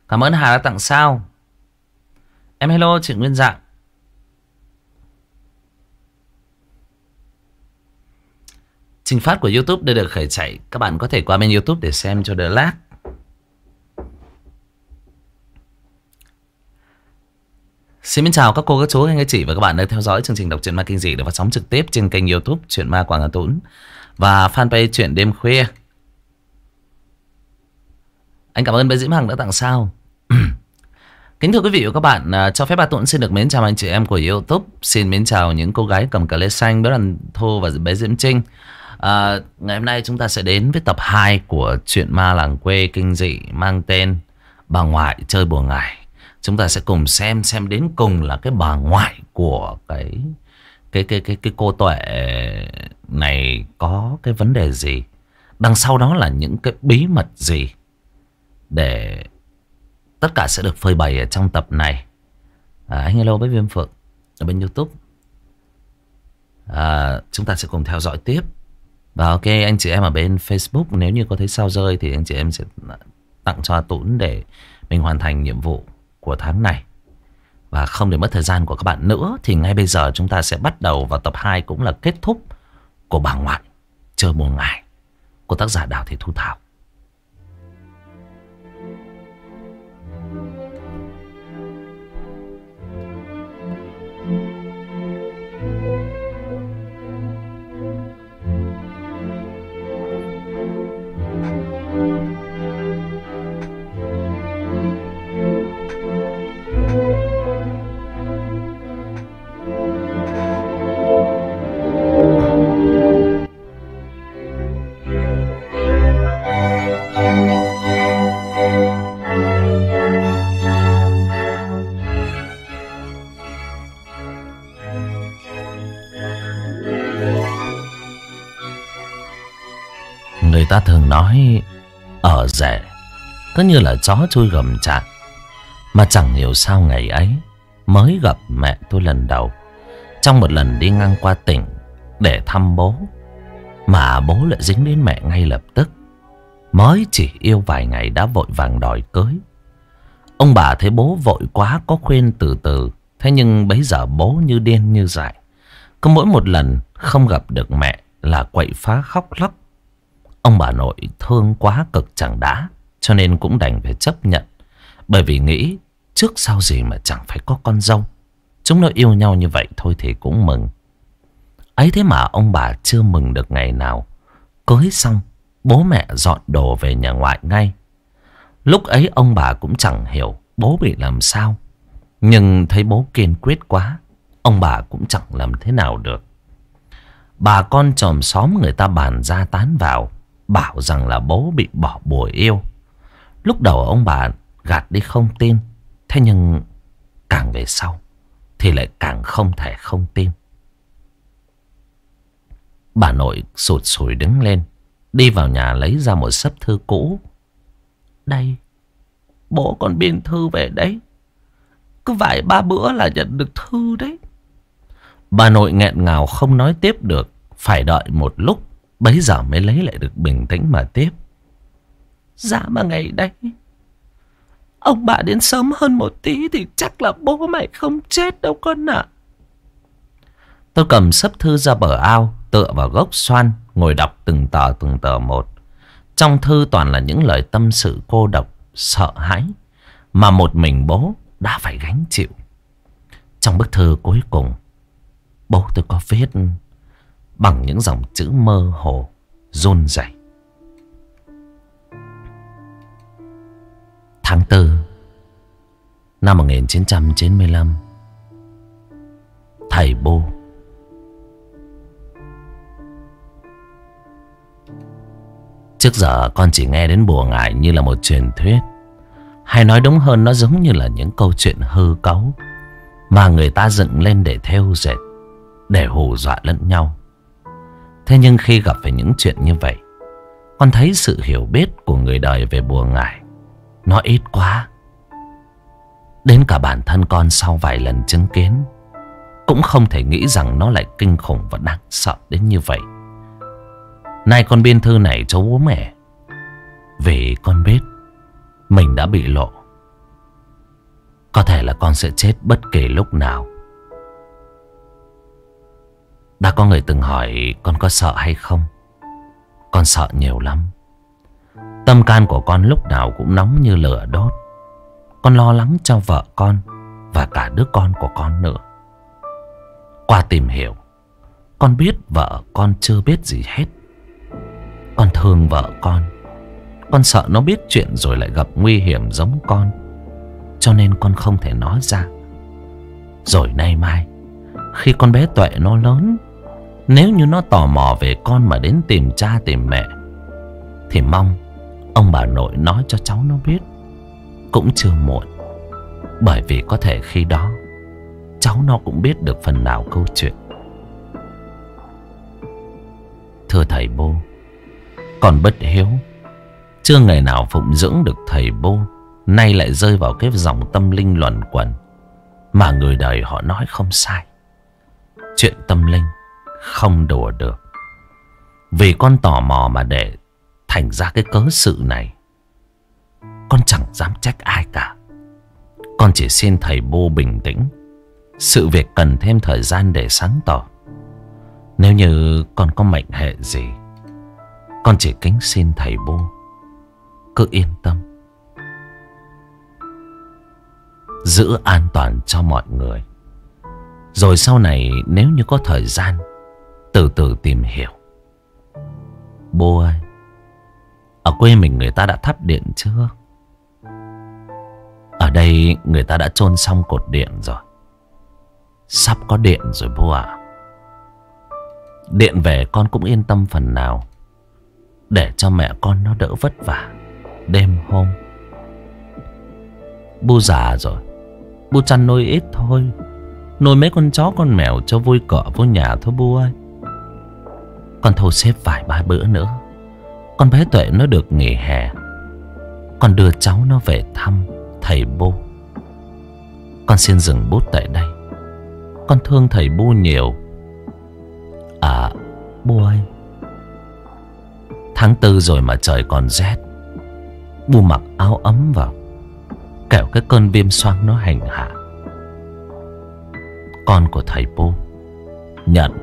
Cảm ơn Hà đã tặng sao. Em hello chị Nguyên Dạng. Trình phát của YouTube đã được khởi chạy. Các bạn có thể qua bên YouTube để xem cho đỡ lag. Xin chào các cô, các chú, anh, các chị và các bạn đang theo dõi chương trình đọc truyện ma kinh dị được phát sóng trực tiếp trên kênh YouTube Truyện Ma Quảng Hà Tũng và fanpage Truyện Đêm Khuya. Anh cảm ơn bé Diễm Hằng đã tặng sao. Kính thưa quý vị và các bạn, cho phép bà Tuấn xin được mến chào anh chị em của YouTube. Xin mến chào những cô gái cầm cà lê xanh, bé Đoàn Thu và bé Diễm Trinh. Ngày hôm nay chúng ta sẽ đến với tập 2 của Truyện Ma Làng Quê kinh dị mang tên Bà Ngoại Chơi Bùa Ngải. Chúng ta sẽ cùng xem đến cùng là cái bà ngoại của cái cô Tuệ này có cái vấn đề gì, đằng sau đó là những cái bí mật gì, để tất cả sẽ được phơi bày ở trong tập này. Anh hello với Viêm Phượng ở bên YouTube. Chúng ta sẽ cùng theo dõi tiếp. Và ok, anh chị em ở bên Facebook, nếu như có thấy sao rơi thì anh chị em sẽ tặng cho Tuấn để mình hoàn thành nhiệm vụ của tháng này. Và không để mất thời gian của các bạn nữa thì ngay bây giờ chúng ta sẽ bắt đầu vào tập 2, cũng là kết thúc của Bà Ngoại Chơi Bùa Ngải của tác giả Đào Thị Thu Thảo. Người ta thường nói ở rể cứ như là chó chui gầm chạc. Mà chẳng hiểu sao ngày ấy mới gặp mẹ tôi lần đầu, trong một lần đi ngang qua tỉnh để thăm bố, mà bố lại dính đến mẹ ngay lập tức. Mới chỉ yêu vài ngày đã vội vàng đòi cưới. Ông bà thấy bố vội quá có khuyên từ từ, thế nhưng bấy giờ bố như điên như dại. Cứ mỗi một lần không gặp được mẹ là quậy phá khóc lóc. Ông bà nội thương quá cực chẳng đã, cho nên cũng đành phải chấp nhận. Bởi vì nghĩ trước sau gì mà chẳng phải có con dâu. Chúng nó yêu nhau như vậy thôi thì cũng mừng. Ấy thế mà ông bà chưa mừng được ngày nào. Cưới xong bố mẹ dọn đồ về nhà ngoại ngay. Lúc ấy ông bà cũng chẳng hiểu bố bị làm sao, nhưng thấy bố kiên quyết quá, ông bà cũng chẳng làm thế nào được. Bà con chòm xóm người ta bàn ra tán vào, bảo rằng là bố bị bỏ bùa yêu. Lúc đầu ông bà gạt đi không tin, thế nhưng càng về sau thì lại càng không thể không tin. Bà nội sụt sùi đứng lên, đi vào nhà lấy ra một xấp thư cũ. Đây, bố con biên thư về đấy. Cứ vài ba bữa là nhận được thư đấy. Bà nội nghẹn ngào không nói tiếp được, phải đợi một lúc bấy giờ mới lấy lại được bình tĩnh mà tiếp. Dạ mà ngày đấy ông bà đến sớm hơn một tí thì chắc là bố mày không chết đâu con ạ. Tôi cầm xấp thư ra bờ ao, tựa vào gốc xoan, ngồi đọc từng tờ một. Trong thư toàn là những lời tâm sự cô độc, sợ hãi mà một mình bố đã phải gánh chịu. Trong bức thư cuối cùng, bố tôi có viết bằng những dòng chữ mơ hồ, run rẩy. Tháng 4 năm 1995. Thầy Bu. Trước giờ con chỉ nghe đến bùa ngải như là một truyền thuyết, hay nói đúng hơn nó giống như là những câu chuyện hư cấu mà người ta dựng lên để thêu dệt, để hù dọa lẫn nhau. Thế nhưng khi gặp phải những chuyện như vậy, con thấy sự hiểu biết của người đời về bùa ngải nó ít quá. Đến cả bản thân con sau vài lần chứng kiến cũng không thể nghĩ rằng nó lại kinh khủng và đáng sợ đến như vậy. Nay con biên thư này cho bố mẹ vì con biết mình đã bị lộ Có thể là con sẽ chết bất kỳ lúc nào. Đã có người từng hỏi con có sợ hay không. Con sợ nhiều lắm. Tâm can của con lúc nào cũng nóng như lửa đốt. Con lo lắng cho vợ con và cả đứa con của con nữa. Qua tìm hiểu, con biết vợ con chưa biết gì hết. Con thương vợ con sợ nó biết chuyện rồi lại gặp nguy hiểm giống con. Cho nên con không thể nói ra. Rồi nay mai, khi con bé Tuệ nó lớn, nếu như nó tò mò về con mà đến tìm cha tìm mẹ, thì mong ông bà nội nói cho cháu nó biết. Cũng chưa muộn. Bởi vì có thể khi đó cháu nó cũng biết được phần nào câu chuyện. Thưa thầy Bô, con bất hiếu, chưa ngày nào phụng dưỡng được thầy Bô, nay lại rơi vào cái dòng tâm linh luẩn quẩn mà người đời họ nói không sai. Chuyện tâm linh không đùa được. Vì con tò mò mà để thành ra cái cớ sự này, con chẳng dám trách ai cả. Con chỉ xin thầy Bô bình tĩnh. Sự việc cần thêm thời gian để sáng tỏ. Nếu như con có mệnh hệ gì, con chỉ kính xin thầy Bô cứ yên tâm, giữ an toàn cho mọi người. Rồi sau này nếu như có thời gian, từ từ tìm hiểu. Bô ơi, ở quê mình người ta đã thắp điện chưa? Ở đây người ta đã chôn xong cột điện rồi. Sắp có điện rồi bố ạ. Điện về con cũng yên tâm phần nào, để cho mẹ con nó đỡ vất vả đêm hôm. Bu già rồi, bu chăn nuôi ít thôi. Nuôi mấy con chó con mèo cho vui cỏ vô nhà thôi bu ơi. Con thu xếp vài ba bữa nữa, con bé Tuệ nó được nghỉ hè, con đưa cháu nó về thăm thầy Bô. Con xin dừng bút tại đây. Con thương thầy Bu nhiều. À Bu ơi, tháng 4 rồi mà trời còn rét. Bu mặc áo ấm vào, kẻo cái cơn viêm xoang nó hành hạ. Con của thầy Bu nhận.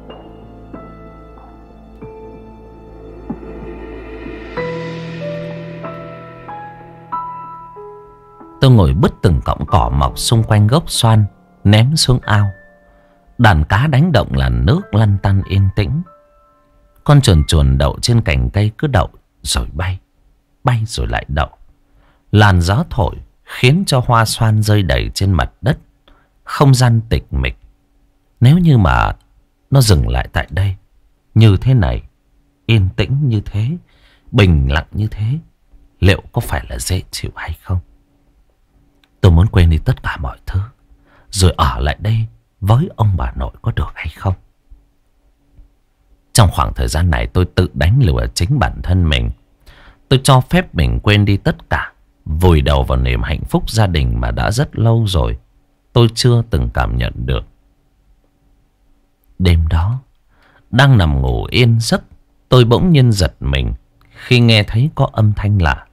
Tôi ngồi bứt từng cọng cỏ mọc xung quanh gốc xoan, ném xuống ao. Đàn cá đánh động làn nước lăn tăn yên tĩnh. Con chuồn chuồn đậu trên cành cây cứ đậu rồi bay, bay rồi lại đậu. Làn gió thổi khiến cho hoa xoan rơi đầy trên mặt đất. Không gian tịch mịch. Nếu như mà nó dừng lại tại đây, như thế này, yên tĩnh như thế, bình lặng như thế, liệu có phải là dễ chịu hay không? Tôi muốn quên đi tất cả mọi thứ, rồi ở lại đây với ông bà nội có được hay không? Trong khoảng thời gian này tôi tự đánh lừa chính bản thân mình. Tôi cho phép mình quên đi tất cả, vùi đầu vào niềm hạnh phúc gia đình mà đã rất lâu rồi tôi chưa từng cảm nhận được. Đêm đó, đang nằm ngủ yên giấc, tôi bỗng nhiên giật mình khi nghe thấy có âm thanh lạ.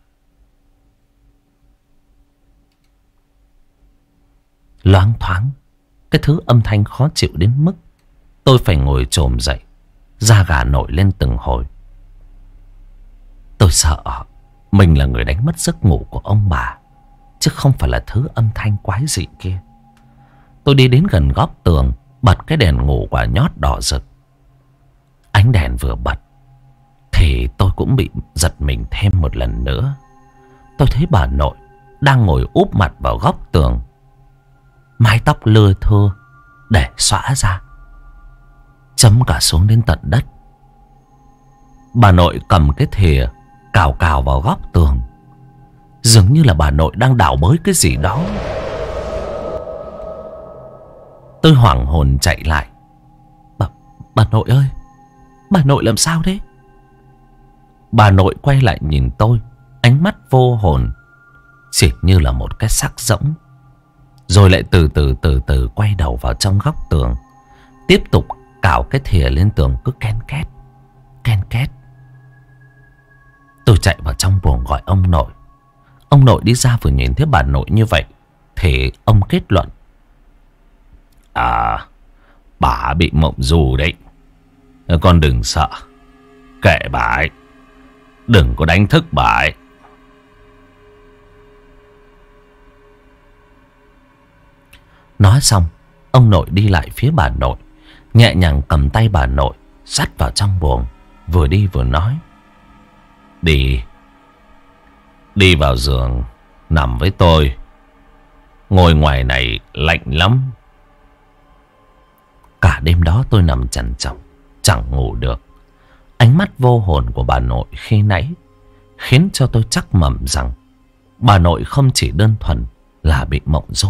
Loáng thoáng, cái thứ âm thanh khó chịu đến mức tôi phải ngồi chồm dậy, da gà nổi lên từng hồi. Tôi sợ mình là người đánh mất giấc ngủ của ông bà, chứ không phải là thứ âm thanh quái dị kia. Tôi đi đến gần góc tường, bật cái đèn ngủ quả nhót đỏ rực. Ánh đèn vừa bật thì tôi cũng bị giật mình thêm một lần nữa. Tôi thấy bà nội đang ngồi úp mặt vào góc tường, mái tóc lưa thưa để xõa ra, chấm cả xuống đến tận đất. Bà nội cầm cái thìa cào cào vào góc tường, dường như là bà nội đang đào bới cái gì đó. Tôi hoảng hồn chạy lại. Bà nội ơi, bà nội làm sao thế? Bà nội quay lại nhìn tôi, ánh mắt vô hồn, chỉ như là một cái xác rỗng. Rồi lại từ từ quay đầu vào trong góc tường, tiếp tục cào cái thìa lên tường cứ ken két, ken két. Tôi chạy vào trong buồng gọi ông nội. Ông nội đi ra vừa nhìn thấy bà nội như vậy thì ông kết luận: À, bà bị mộng du đấy. Con đừng sợ, kệ bà ấy, đừng có đánh thức bà ấy. Nói xong, ông nội đi lại phía bà nội, nhẹ nhàng cầm tay bà nội dắt vào trong buồng, vừa đi vừa nói: Đi vào giường nằm với tôi. Ngồi ngoài này lạnh lắm. Cả đêm đó tôi nằm trằn trọc, chẳng ngủ được. Ánh mắt vô hồn của bà nội khi nãy khiến cho tôi chắc mẩm rằng bà nội không chỉ đơn thuần là bị mộng du.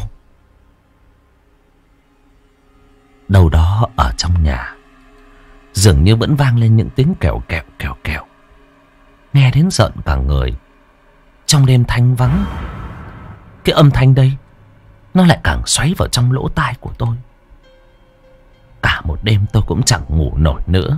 Đâu đó ở trong nhà dường như vẫn vang lên những tiếng kèo kẹo, nghe đến rợn cả người. Trong đêm thanh vắng, cái âm thanh đây nó lại càng xoáy vào trong lỗ tai của tôi. Cả một đêm tôi cũng chẳng ngủ nổi nữa.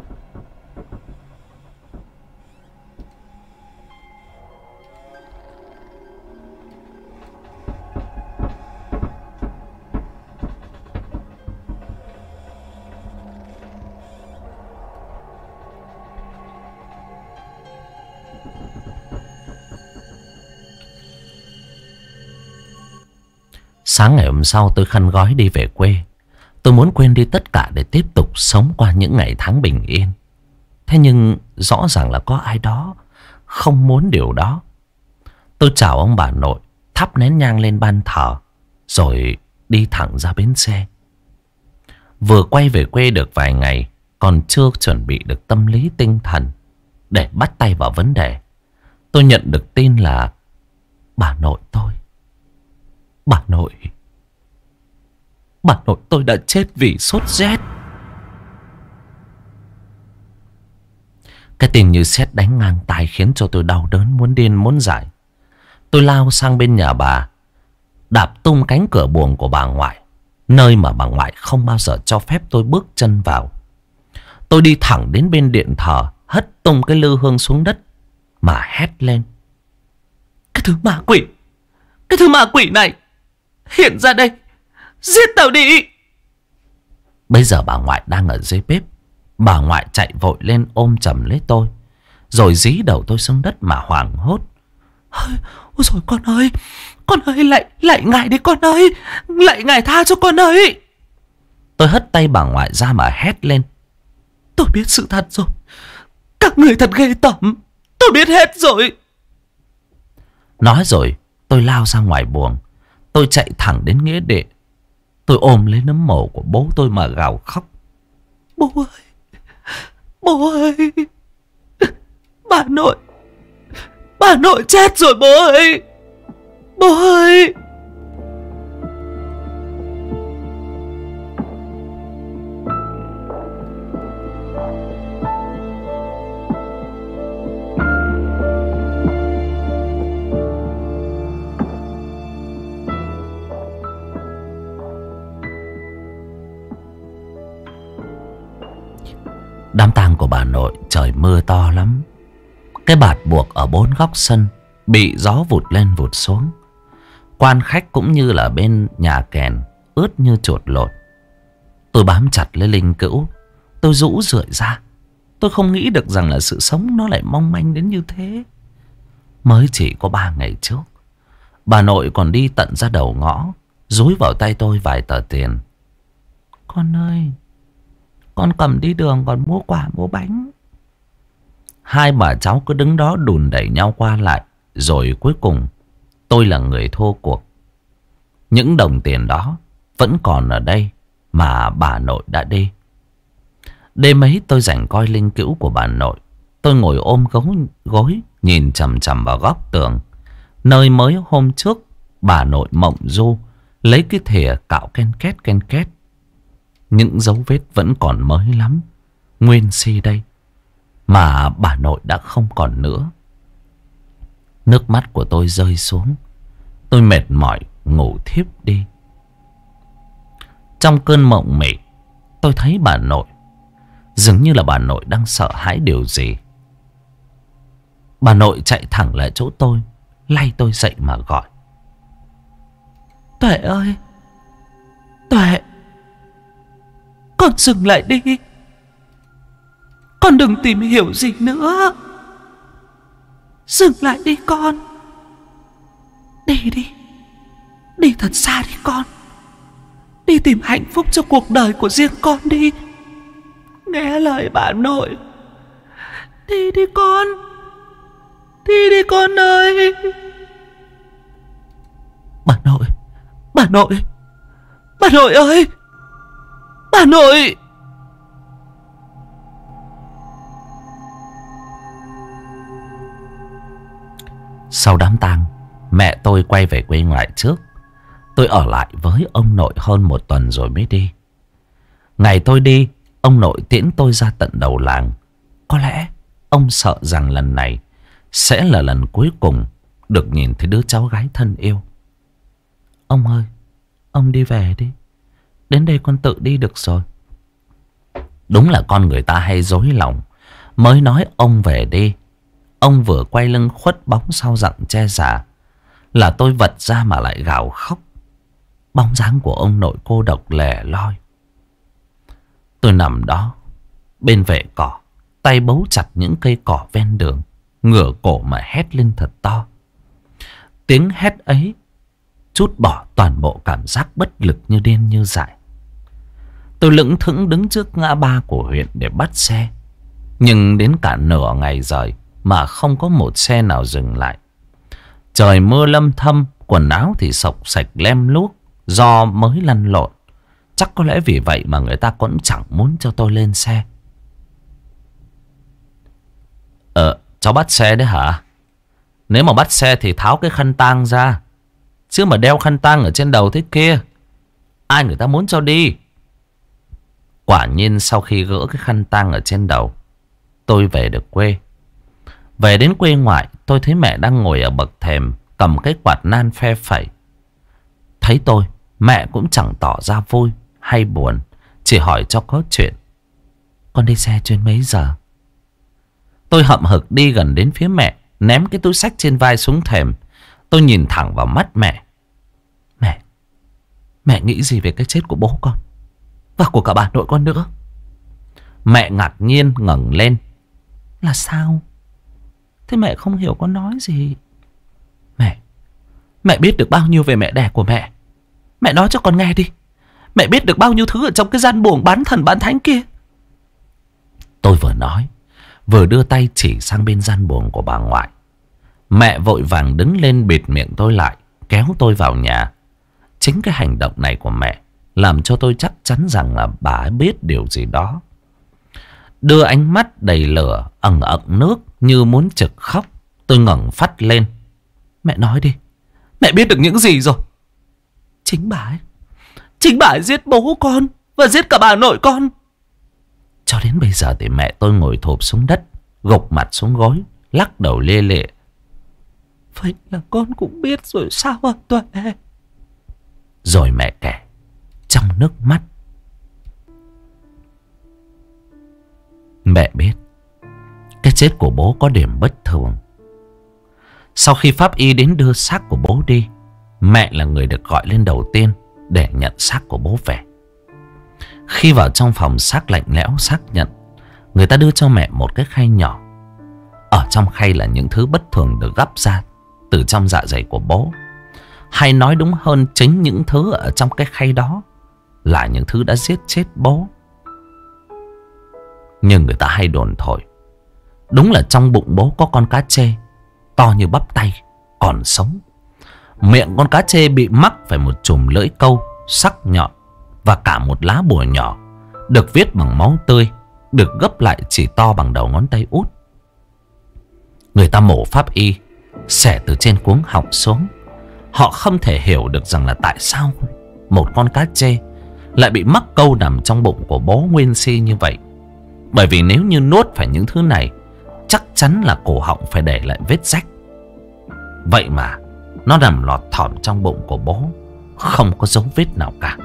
Sáng ngày hôm sau tôi khăn gói đi về quê. Tôi muốn quên đi tất cả để tiếp tục sống qua những ngày tháng bình yên. Thế nhưng rõ ràng là có ai đó không muốn điều đó. Tôi chào ông bà nội, thắp nén nhang lên ban thờ, rồi đi thẳng ra bến xe. Vừa quay về quê được vài ngày, còn chưa chuẩn bị được tâm lý tinh thần để bắt tay vào vấn đề, tôi nhận được tin là bà nội tôi đã chết vì sốt rét. Cái tin như sét đánh ngang tai khiến cho tôi đau đớn muốn điên muốn dại. Tôi lao sang bên nhà bà, đạp tung cánh cửa buồng của bà ngoại, nơi mà bà ngoại không bao giờ cho phép tôi bước chân vào. Tôi đi thẳng đến bên điện thờ, hất tung cái lư hương xuống đất mà hét lên: Cái thứ ma quỷ này, hiện ra đây, giết tao đi. Bây giờ bà ngoại đang ở dưới bếp. Bà ngoại chạy vội lên ôm chầm lấy tôi, rồi dí đầu tôi xuống đất mà hoảng hốt: Ôi dồi con ơi, lại ngài đi con ơi, lại ngài tha cho con ơi. Tôi hất tay bà ngoại ra mà hét lên: Tôi biết sự thật rồi, các người thật ghê tởm, tôi biết hết rồi. Nói rồi tôi lao ra ngoài buồng. Tôi chạy thẳng đến nghĩa địa. Tôi ôm lấy nấm mồ của bố tôi mà gào khóc: Bố ơi, bà nội chết rồi bố ơi, bố ơi. Đám tang của bà nội trời mưa to lắm. Cái bạt buộc ở 4 góc sân bị gió vụt lên vụt xuống. Quan khách cũng như là bên nhà kèn ướt như chuột lột. Tôi bám chặt lấy linh cữu, tôi rũ rượi ra. Tôi không nghĩ được rằng là sự sống nó lại mong manh đến như thế. Mới chỉ có 3 ngày trước, bà nội còn đi tận ra đầu ngõ, dúi vào tay tôi vài tờ tiền: Con ơi, con cầm đi đường còn mua quà mua bánh. Hai bà cháu cứ đứng đó đùn đẩy nhau qua lại. Rồi cuối cùng tôi là người thua cuộc. Những đồng tiền đó vẫn còn ở đây mà bà nội đã đi. Đêm ấy tôi rảnh coi linh cữu của bà nội. Tôi ngồi ôm gối nhìn chằm chằm vào góc tường, nơi mới hôm trước bà nội mộng du lấy cái thìa cạo ken két. Những dấu vết vẫn còn mới lắm, nguyên si đây, mà bà nội đã không còn nữa. Nước mắt của tôi rơi xuống. Tôi mệt mỏi ngủ thiếp đi. Trong cơn mộng mị, tôi thấy bà nội. Dường như là bà nội đang sợ hãi điều gì. Bà nội chạy thẳng lại chỗ tôi, lay tôi dậy mà gọi: Tuệ ơi, Tuệ, con dừng lại đi. Con đừng tìm hiểu gì nữa. Dừng lại đi con. Đi đi. Đi thật xa đi con. Đi tìm hạnh phúc cho cuộc đời của riêng con đi. Nghe lời bà nội. Đi đi con. Đi đi con ơi. Bà nội. Bà nội. Bà nội ơi. Bà nội. Sau đám tang, mẹ tôi quay về quê ngoại trước. Tôi ở lại với ông nội hơn 1 tuần rồi mới đi. Ngày tôi đi, ông nội tiễn tôi ra tận đầu làng. Có lẽ ông sợ rằng lần này sẽ là lần cuối cùng được nhìn thấy đứa cháu gái thân yêu. Ông ơi, ông đi về đi. Đến đây con tự đi được rồi. Đúng là con người ta hay dối lòng. Mới nói ông về đi, ông vừa quay lưng khuất bóng sau rặng tre già là tôi vật ra mà lại gào khóc. Bóng dáng của ông nội cô độc lẻ loi. Tôi nằm đó bên vệ cỏ, tay bấu chặt những cây cỏ ven đường, ngửa cổ mà hét lên thật to. Tiếng hét ấy trút bỏ toàn bộ cảm giác bất lực như điên như dại. Tôi lững thững đứng trước ngã ba của huyện để bắt xe. Nhưng đến cả nửa ngày rời mà không có một xe nào dừng lại. Trời mưa lâm thâm, quần áo thì xộc xạch lem luốc do mới lăn lộn. Chắc có lẽ vì vậy mà người ta cũng chẳng muốn cho tôi lên xe. Cháu bắt xe đấy hả? Nếu mà bắt xe thì tháo cái khăn tang ra, chứ mà đeo khăn tang ở trên đầu thế kia, ai người ta muốn cho đi. Quả nhiên sau khi gỡ cái khăn tang ở trên đầu, tôi về được quê. Về đến quê ngoại, tôi thấy mẹ đang ngồi ở bậc thềm, cầm cái quạt nan phe phẩy. Thấy tôi, mẹ cũng chẳng tỏ ra vui hay buồn, chỉ hỏi cho có chuyện. Con đi xe chuyến mấy giờ? Tôi hậm hực đi gần đến phía mẹ, ném cái túi xách trên vai xuống thềm. Tôi nhìn thẳng vào mắt mẹ. Mẹ nghĩ gì về cái chết của bố con và của cả bà nội con nữa? Mẹ ngạc nhiên ngẩng lên. Là sao? Thế mẹ không hiểu con nói gì. Mẹ biết được bao nhiêu về mẹ đẻ của mẹ? Mẹ nói cho con nghe đi. Mẹ biết được bao nhiêu thứ ở trong cái gian buồng bán thần bán thánh kia? Tôi vừa nói, vừa đưa tay chỉ sang bên gian buồng của bà ngoại. Mẹ vội vàng đứng lên bịt miệng tôi lại, kéo tôi vào nhà. Chính cái hành động này của mẹ làm cho tôi chắc chắn rằng là bà ấy biết điều gì đó. Đưa ánh mắt đầy lửa, ẩn ẩn nước như muốn trực khóc, tôi ngẩng phát lên. Mẹ nói đi, mẹ biết được những gì rồi? Chính bà ấy giết bố con và giết cả bà nội con. Cho đến bây giờ thì mẹ tôi ngồi thụp xuống đất, gục mặt xuống gối, lắc đầu lê lệ. Vậy là con cũng biết rồi sao hả Tuệ? Rồi mẹ kể trong nước mắt. Mẹ biết cái chết của bố có điểm bất thường. Sau khi pháp y đến đưa xác của bố đi, mẹ là người được gọi lên đầu tiên để nhận xác của bố về. Khi vào trong phòng xác lạnh lẽo xác nhận, người ta đưa cho mẹ một cái khay nhỏ. Ở trong khay là những thứ bất thường được gắp ra từ trong dạ dày của bố. Hay nói đúng hơn, chính những thứ ở trong cái khay đó là những thứ đã giết chết bố. Nhưng người ta hay đồn thổi, đúng là trong bụng bố có con cá trê to như bắp tay còn sống. Miệng con cá trê bị mắc phải một chùm lưỡi câu sắc nhọn, và cả một lá bùa nhỏ được viết bằng máu tươi, được gấp lại chỉ to bằng đầu ngón tay út. Người ta mổ pháp y, xẻ từ trên cuống họng xuống. Họ không thể hiểu được rằng là tại sao một con cá trê lại bị mắc câu nằm trong bụng của bố nguyên si như vậy. Bởi vì nếu như nuốt phải những thứ này, chắc chắn là cổ họng phải để lại vết rách. Vậy mà nó nằm lọt thỏm trong bụng của bố, không có dấu vết nào cả.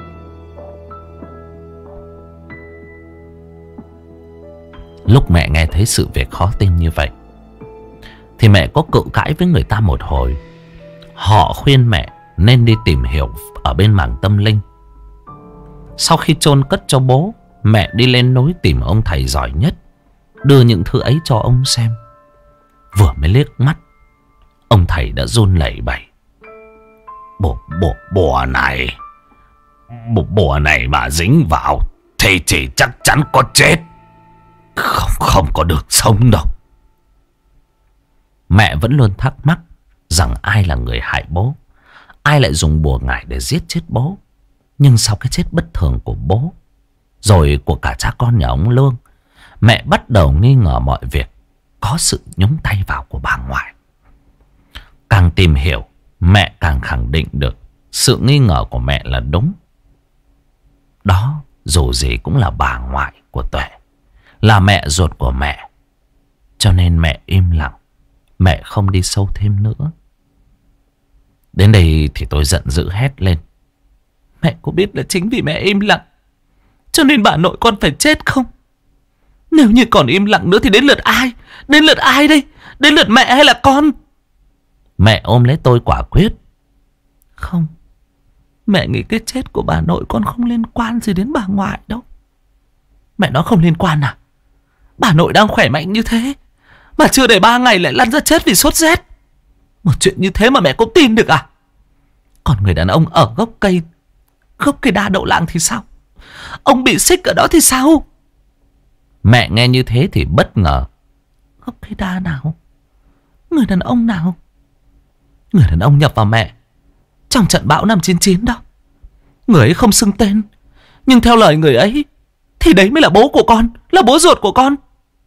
Lúc mẹ nghe thấy sự việc khó tin như vậy thì mẹ có cự cãi với người ta một hồi. Họ khuyên mẹ nên đi tìm hiểu ở bên mảng tâm linh. Sau khi chôn cất cho bố, mẹ đi lên núi tìm ông thầy giỏi nhất, đưa những thứ ấy cho ông xem. Vừa mới liếc mắt, ông thầy đã run lẩy bẩy. Bùa này mà dính vào thì chỉ chắc chắn có chết, không có được sống đâu. Mẹ vẫn luôn thắc mắc rằng ai là người hại bố, ai lại dùng bùa ngải để giết chết bố. Nhưng sau cái chết bất thường của bố, rồi của cả cha con nhà ông Lương, mẹ bắt đầu nghi ngờ mọi việc có sự nhúng tay vào của bà ngoại. Càng tìm hiểu, mẹ càng khẳng định được sự nghi ngờ của mẹ là đúng. Đó dù gì cũng là bà ngoại của Tuệ, là mẹ ruột của mẹ. Cho nên mẹ im lặng, mẹ không đi sâu thêm nữa. Đến đây thì tôi giận dữ hét lên. Mẹ có biết là chính vì mẹ im lặng cho nên bà nội con phải chết không? Nếu như còn im lặng nữa thì đến lượt ai? Đến lượt ai đây? Đến lượt mẹ hay là con? Mẹ ôm lấy tôi quả quyết. Không, mẹ nghĩ cái chết của bà nội con không liên quan gì đến bà ngoại đâu. Mẹ nói không liên quan à? Bà nội đang khỏe mạnh như thế mà chưa đầy 3 ngày lại lăn ra chết vì sốt rét. Một chuyện như thế mà mẹ cũng tin được à? Còn người đàn ông ở gốc cây đa đậu lạng thì sao? Ông bị xích ở đó thì sao? Mẹ nghe như thế thì bất ngờ. Gốc cây đa nào? Người đàn ông nào? Người đàn ông nhập vào mẹ trong trận bão năm 99 đó. Người ấy không xưng tên, nhưng theo lời người ấy thì đấy mới là bố của con, là bố ruột của con.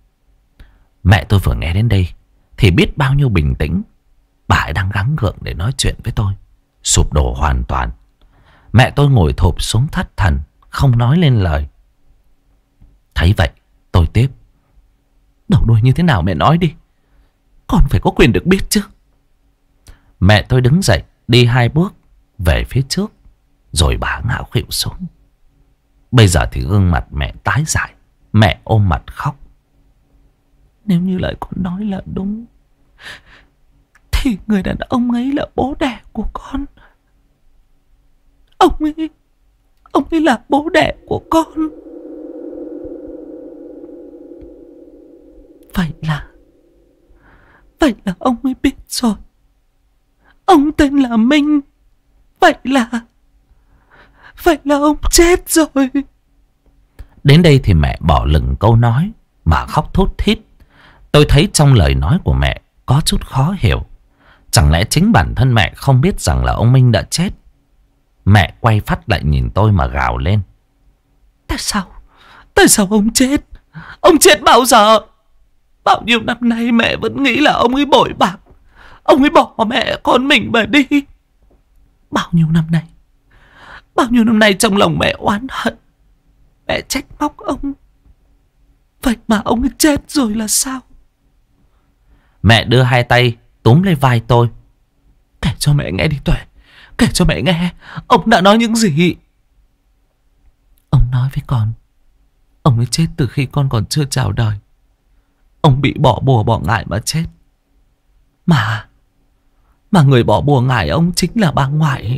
Mẹ tôi vừa nghe đến đây thì biết bao nhiêu bình tĩnh bà ấy đang gắng gượng để nói chuyện với tôi sụp đổ hoàn toàn. Mẹ tôi ngồi thụp xuống thất thần, không nói lên lời. Thấy vậy tôi tiếp. Đầu đuôi như thế nào mẹ nói đi, con phải có quyền được biết chứ. Mẹ tôi đứng dậy đi 2 bước về phía trước, rồi bà ngã khuỵu xuống. Bây giờ thì gương mặt mẹ tái dại, mẹ ôm mặt khóc. Nếu như lời con nói là đúng thì người đàn ông ấy là bố đẻ của con. Ông ấy là bố đẻ của con. Vậy là ông ấy biết rồi. Ông tên là Minh. Vậy là ông chết rồi. Đến đây thì mẹ bỏ lửng câu nói mà khóc thút thít. Tôi thấy trong lời nói của mẹ có chút khó hiểu. Chẳng lẽ chính bản thân mẹ không biết rằng là ông Minh đã chết? Mẹ quay phát lại nhìn tôi mà gào lên. Tại sao ông chết? Ông chết bao giờ? Bao nhiêu năm nay mẹ vẫn nghĩ là ông ấy bội bạc, ông ấy bỏ mẹ con mình mà đi. Bao nhiêu năm nay trong lòng mẹ oán hận, mẹ trách móc ông. Vậy mà ông ấy chết rồi là sao? Mẹ đưa 2 tay túm lấy vai tôi. Kể cho mẹ nghe đi Tuệ, kể cho mẹ nghe. Ông đã nói những gì? Ông nói với con, ông ấy chết từ khi con còn chưa chào đời. Ông bị bỏ bùa bỏ ngải mà chết. Mà người bỏ bùa ngải ông chính là bà ngoại.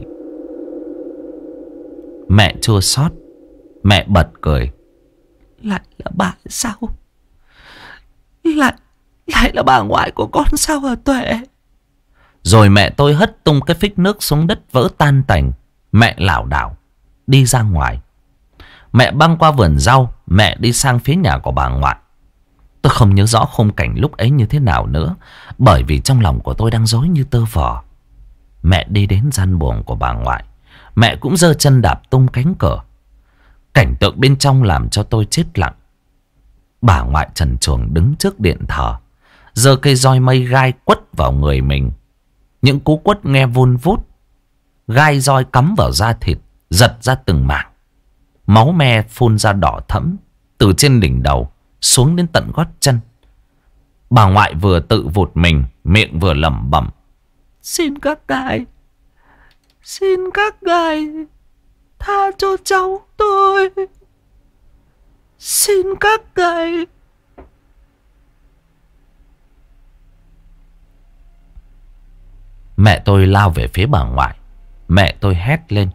Mẹ chua xót, mẹ bật cười. Lại là bà sao? Lại là bà ngoại của con sao hả Tuệ? Rồi mẹ tôi hất tung cái phích nước xuống đất vỡ tan tành. Mẹ lảo đảo đi ra ngoài. Mẹ băng qua vườn rau, mẹ đi sang phía nhà của bà ngoại. Tôi không nhớ rõ khung cảnh lúc ấy như thế nào nữa, bởi vì trong lòng của tôi đang rối như tơ vò. Mẹ đi đến gian buồng của bà ngoại, mẹ cũng giơ chân đạp tung cánh cửa. Cảnh tượng bên trong làm cho tôi chết lặng. Bà ngoại trần truồng đứng trước điện thờ, giơ cây roi mây gai quất vào người mình. Những cú quất nghe vun vút, gai roi cắm vào da thịt, giật ra từng mảng. Máu me phun ra đỏ thẫm từ trên đỉnh đầu xuống đến tận gót chân. Bà ngoại vừa tự vụt mình, miệng vừa lẩm bẩm. Xin các ngài tha cho cháu tôi. Xin các ngài. Mẹ tôi lao về phía bà ngoại. Mẹ tôi hét lên.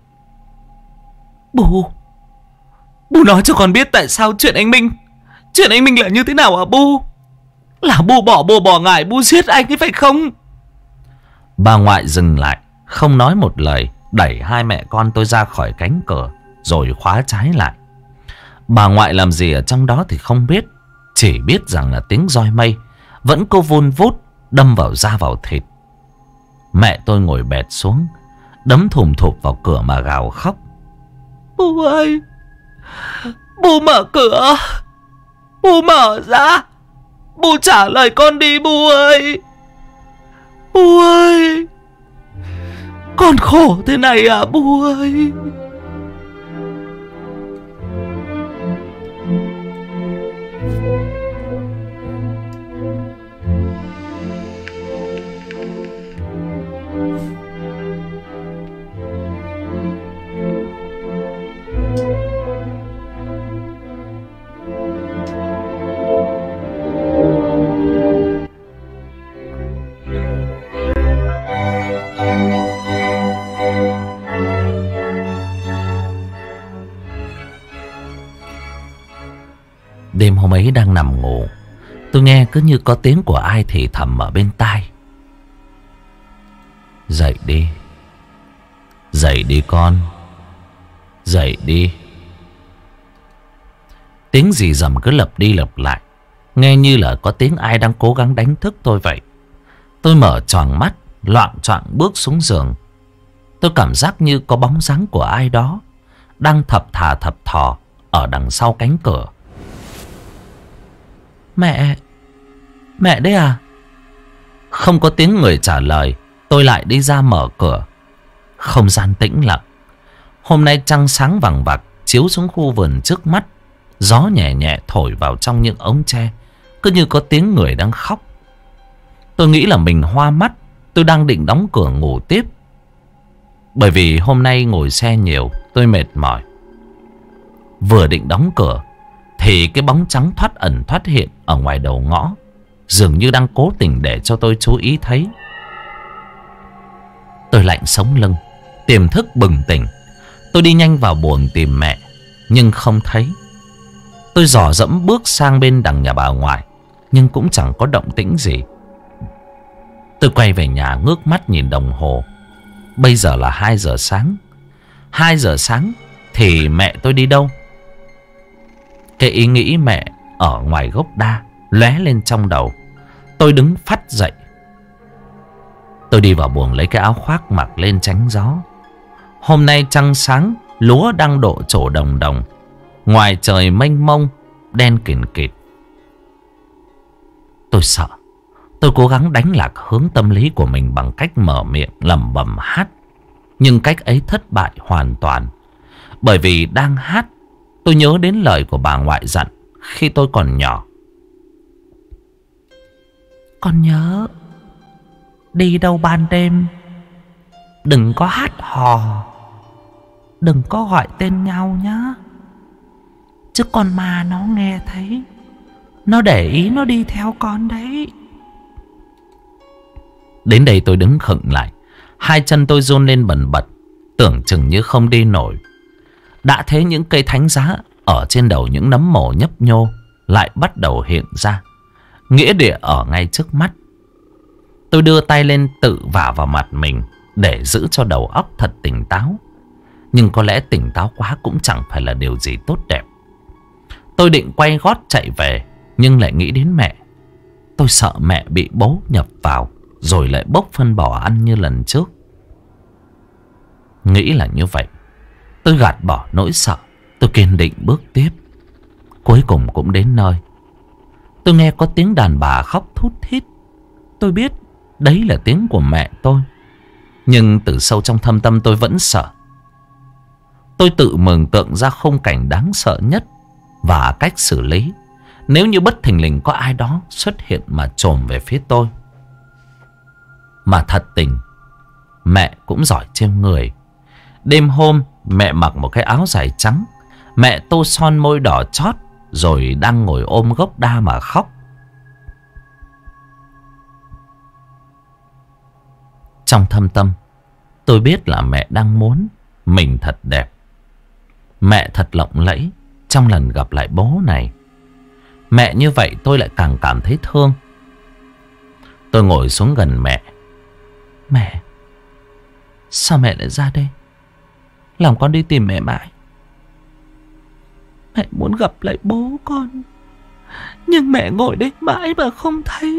Bu nói cho con biết tại sao chuyện anh Minh là như thế nào hả Bu? Là Bu bỏ ngải, Bu giết anh ấy phải không? Bà ngoại dừng lại, không nói một lời, đẩy hai mẹ con tôi ra khỏi cánh cửa rồi khóa trái lại. Bà ngoại làm gì ở trong đó thì không biết, chỉ biết rằng là tiếng roi mây vẫn cứ vun vút đâm vào da vào thịt. Mẹ tôi ngồi bệt xuống, đấm thùm thụp vào cửa mà gào khóc. Bu ơi, Bu mở cửa, Bu mở ra, Bu trả lời con đi Bu ơi. Bu ơi, con khổ thế này à Bu ơi. Đêm hôm ấy đang nằm ngủ, tôi nghe cứ như có tiếng của ai thì thầm ở bên tai. Dậy đi, dậy đi con, dậy đi. Tiếng gì rầm cứ lặp đi lặp lại, nghe như là có tiếng ai đang cố gắng đánh thức tôi vậy. Tôi mở choàng mắt, loạng choạng bước xuống giường. Tôi cảm giác như có bóng dáng của ai đó đang thập thà thập thò ở đằng sau cánh cửa. Mẹ đấy à? Không có tiếng người trả lời, tôi lại đi ra mở cửa. Không gian tĩnh lặng. Hôm nay trăng sáng vằng vặc chiếu xuống khu vườn trước mắt. Gió nhẹ nhẹ thổi vào trong những ống tre, cứ như có tiếng người đang khóc. Tôi nghĩ là mình hoa mắt. Tôi đang định đóng cửa ngủ tiếp, bởi vì hôm nay ngồi xe nhiều, tôi mệt mỏi. Vừa định đóng cửa thì cái bóng trắng thoát ẩn thoát hiện ở ngoài đầu ngõ, dường như đang cố tình để cho tôi chú ý thấy. Tôi lạnh sống lưng, tiềm thức bừng tỉnh. Tôi đi nhanh vào buồng tìm mẹ, nhưng không thấy. Tôi dò dẫm bước sang bên đằng nhà bà ngoại, nhưng cũng chẳng có động tĩnh gì. Tôi quay về nhà ngước mắt nhìn đồng hồ. Bây giờ là 2 giờ sáng. 2 giờ sáng thì mẹ tôi đi đâu? Cái ý nghĩ mẹ ở ngoài gốc đa lóe lên trong đầu. Tôi đứng phắt dậy. Tôi đi vào buồng lấy cái áo khoác mặc lên tránh gió. Hôm nay trăng sáng, lúa đang độ trổ đồng đồng. Ngoài trời mênh mông, đen kịt kịt. Tôi sợ. Tôi cố gắng đánh lạc hướng tâm lý của mình bằng cách mở miệng lẩm bẩm hát. Nhưng cách ấy thất bại hoàn toàn. Bởi vì đang hát, tôi nhớ đến lời của bà ngoại dặn khi tôi còn nhỏ. Con nhớ, đi đâu ban đêm đừng có hát hò, đừng có gọi tên nhau nhá. Chứ con ma nó nghe thấy, nó để ý, nó đi theo con đấy. Đến đây tôi đứng khựng lại. Hai chân tôi run lên bần bật, tưởng chừng như không đi nổi. Đã thế những cây thánh giá ở trên đầu những nấm mồ nhấp nhô lại bắt đầu hiện ra. Nghĩa địa ở ngay trước mắt. Tôi đưa tay lên tự vả vào mặt mình để giữ cho đầu óc thật tỉnh táo. Nhưng có lẽ tỉnh táo quá cũng chẳng phải là điều gì tốt đẹp. Tôi định quay gót chạy về, nhưng lại nghĩ đến mẹ. Tôi sợ mẹ bị bố nhập vào rồi lại bốc phân bỏ ăn như lần trước. Nghĩ là như vậy, tôi gạt bỏ nỗi sợ. Tôi kiên định bước tiếp. Cuối cùng cũng đến nơi. Tôi nghe có tiếng đàn bà khóc thút thít. Tôi biết đấy là tiếng của mẹ tôi. Nhưng từ sâu trong thâm tâm tôi vẫn sợ. Tôi tự mường tượng ra khung cảnh đáng sợ nhất và cách xử lý nếu như bất thình lình có ai đó xuất hiện mà chồm về phía tôi. Mà thật tình, mẹ cũng giỏi trêu người. Đêm hôm mẹ mặc một cái áo dài trắng, mẹ tô son môi đỏ chót, rồi đang ngồi ôm gốc đa mà khóc. Trong thâm tâm Tôi biết là mẹ đang muốn mình thật đẹp, mẹ thật lộng lẫy trong lần gặp lại bố này. Mẹ như vậy tôi lại càng cảm thấy thương. Tôi ngồi xuống gần mẹ. Mẹ, sao mẹ lại ra đây? Lòng con đi tìm mẹ mãi. Mẹ muốn gặp lại bố con, nhưng mẹ ngồi đây mãi mà không thấy.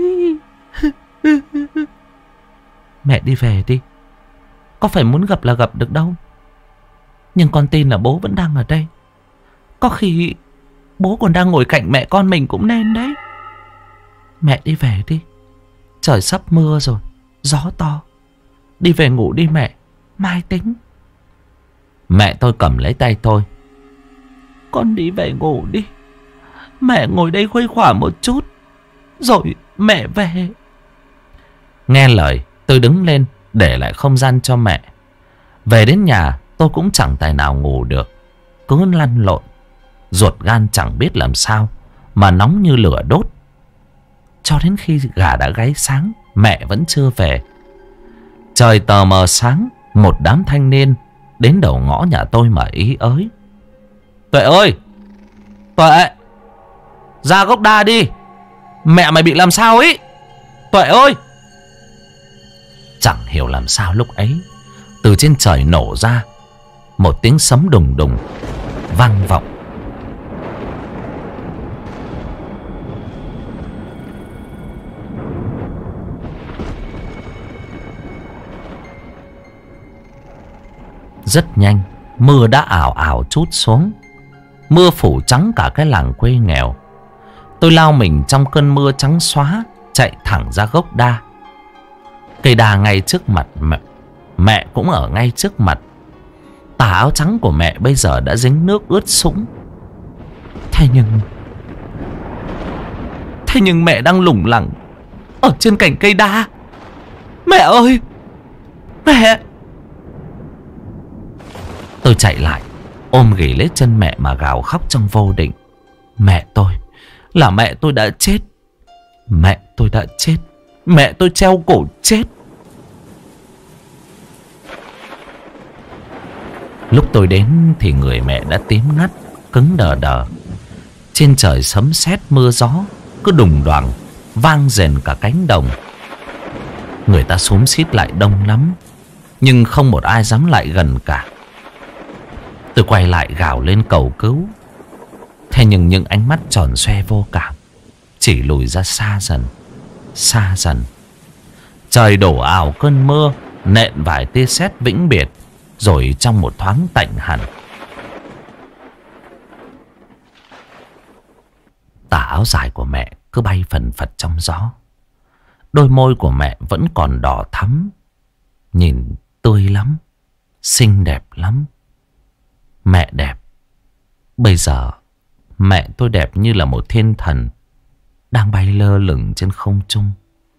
Mẹ đi về đi. Có phải muốn gặp là gặp được đâu. Nhưng con tin là bố vẫn đang ở đây. Có khi bố còn đang ngồi cạnh mẹ con mình cũng nên đấy. Mẹ đi về đi. Trời sắp mưa rồi, gió to. Đi về ngủ đi mẹ, mai tính. Mẹ tôi cầm lấy tay tôi. Con đi về ngủ đi. Mẹ ngồi đây khuây khỏa một chút, rồi mẹ về. Nghe lời, tôi đứng lên để lại không gian cho mẹ. Về đến nhà tôi cũng chẳng tài nào ngủ được, cứ lăn lộn, ruột gan chẳng biết làm sao mà nóng như lửa đốt. Cho đến khi gà đã gáy sáng, mẹ vẫn chưa về. Trời tờ mờ sáng, một đám thanh niên đến đầu ngõ nhà tôi mà ý ới. Tuệ ơi, Tuệ, ra gốc đa đi. Mẹ mày bị làm sao ấy, Tuệ ơi. Chẳng hiểu làm sao lúc ấy, từ trên trời nổ ra một tiếng sấm đùng đùng vang vọng. Rất nhanh, mưa đã ảo ảo trút xuống. Mưa phủ trắng cả cái làng quê nghèo. Tôi lao mình trong cơn mưa trắng xóa, chạy thẳng ra gốc đa. Cây đa ngay trước mặt mẹ cũng ở ngay trước mặt. Tà áo trắng của mẹ bây giờ đã dính nước ướt sũng. Thế nhưng mẹ đang lủng lẳng ở trên cành cây đa. Mẹ ơi, mẹ! Tôi chạy lại, ôm ghì lấy chân mẹ mà gào khóc trong vô định. Mẹ tôi, là mẹ tôi đã chết. Mẹ tôi đã chết. Mẹ tôi treo cổ chết. Lúc tôi đến thì người mẹ đã tím ngắt, cứng đờ đờ. Trên trời sấm sét mưa gió cứ đùng đoàng vang rền cả cánh đồng. Người ta xúm xít lại đông lắm, nhưng không một ai dám lại gần cả. Tôi quay lại gào lên cầu cứu. Thế nhưng những ánh mắt tròn xoe vô cảm chỉ lùi ra xa dần, xa dần. Trời đổ ào cơn mưa, nện vài tia sét vĩnh biệt, rồi trong một thoáng tạnh hẳn. Tà áo dài của mẹ cứ bay phần phật trong gió. Đôi môi của mẹ vẫn còn đỏ thắm, nhìn tươi lắm, xinh đẹp lắm. Mẹ đẹp. Bây giờ mẹ tôi đẹp như là một thiên thần đang bay lơ lửng trên không trung.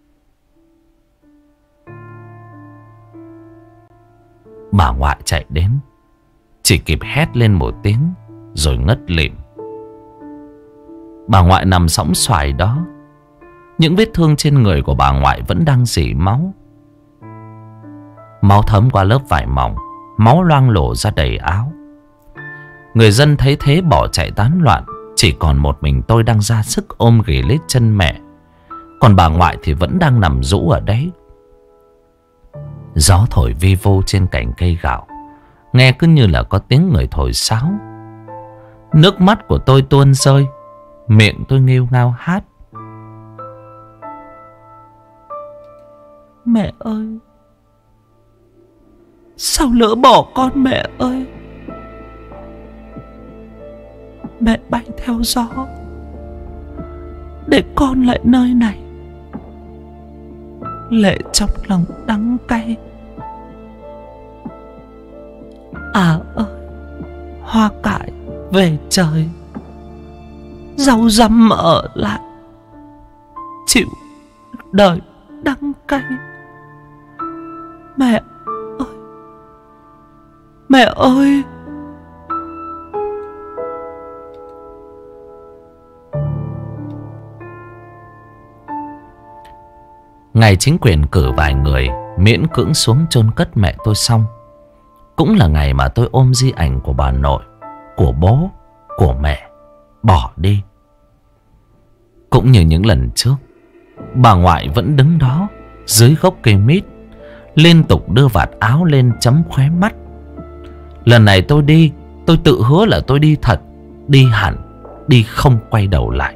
Bà ngoại chạy đến, chỉ kịp hét lên một tiếng rồi ngất lịm. Bà ngoại nằm sõng xoài đó. Những vết thương trên người của bà ngoại vẫn đang rỉ máu. Máu thấm qua lớp vải mỏng, máu loang lổ ra đầy áo. Người dân thấy thế bỏ chạy tán loạn. Chỉ còn một mình tôi đang ra sức ôm ghì lấy chân mẹ. Còn bà ngoại thì vẫn đang nằm rũ ở đấy. Gió thổi vi vô trên cành cây gạo, nghe cứ như là có tiếng người thổi sáo. Nước mắt của tôi tuôn rơi, miệng tôi nghêu ngao hát. Mẹ ơi, sao lỡ bỏ con mẹ ơi. Mẹ bay theo gió để con lại nơi này. Lệ trong lòng đắng cay. À ơi, hoa cải về trời, rau răm ở lại, chịu đời đắng cay. Mẹ ơi, mẹ ơi. Ngày chính quyền cử vài người miễn cưỡng xuống chôn cất mẹ tôi xong. Cũng là ngày mà tôi ôm di ảnh của bà nội, của bố, của mẹ bỏ đi. Cũng như những lần trước, bà ngoại vẫn đứng đó dưới gốc cây mít, liên tục đưa vạt áo lên chấm khóe mắt. Lần này tôi đi, tôi tự hứa là tôi đi thật, đi hẳn, đi không quay đầu lại.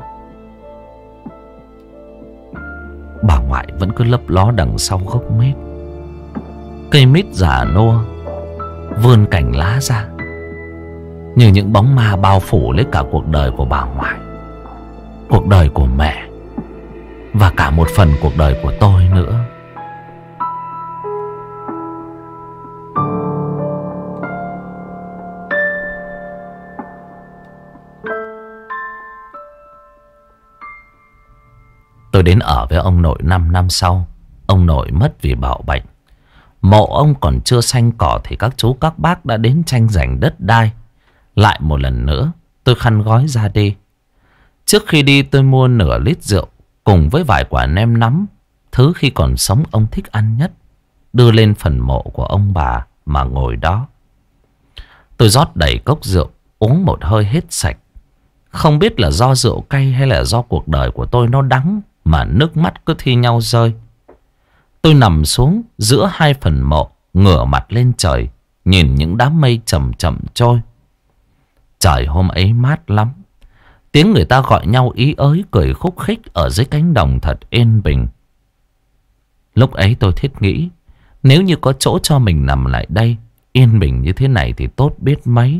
Bà ngoại vẫn cứ lấp ló đằng sau gốc mít. Cây mít già nua vươn cành lá ra, như những bóng ma bao phủ lấy cả cuộc đời của bà ngoại, cuộc đời của mẹ, và cả một phần cuộc đời của tôi nữa. Tôi đến ở với ông nội 5 năm sau. Ông nội mất vì bạo bệnh. Mộ ông còn chưa xanh cỏ thì các chú các bác đã đến tranh giành đất đai. Lại một lần nữa tôi khăn gói ra đi. Trước khi đi tôi mua nửa lít rượu cùng với vài quả nem nắm, thứ khi còn sống ông thích ăn nhất, đưa lên phần mộ của ông bà mà ngồi đó. Tôi rót đầy cốc rượu, uống một hơi hết sạch. Không biết là do rượu cay hay là do cuộc đời của tôi nó đắng mà nước mắt cứ thi nhau rơi. Tôi nằm xuống giữa hai phần mộ, ngửa mặt lên trời, nhìn những đám mây chậm chậm trôi. Trời hôm ấy mát lắm. Tiếng người ta gọi nhau ý ới cười khúc khích ở dưới cánh đồng thật yên bình. Lúc ấy tôi thiết nghĩ, nếu như có chỗ cho mình nằm lại đây, yên bình như thế này thì tốt biết mấy.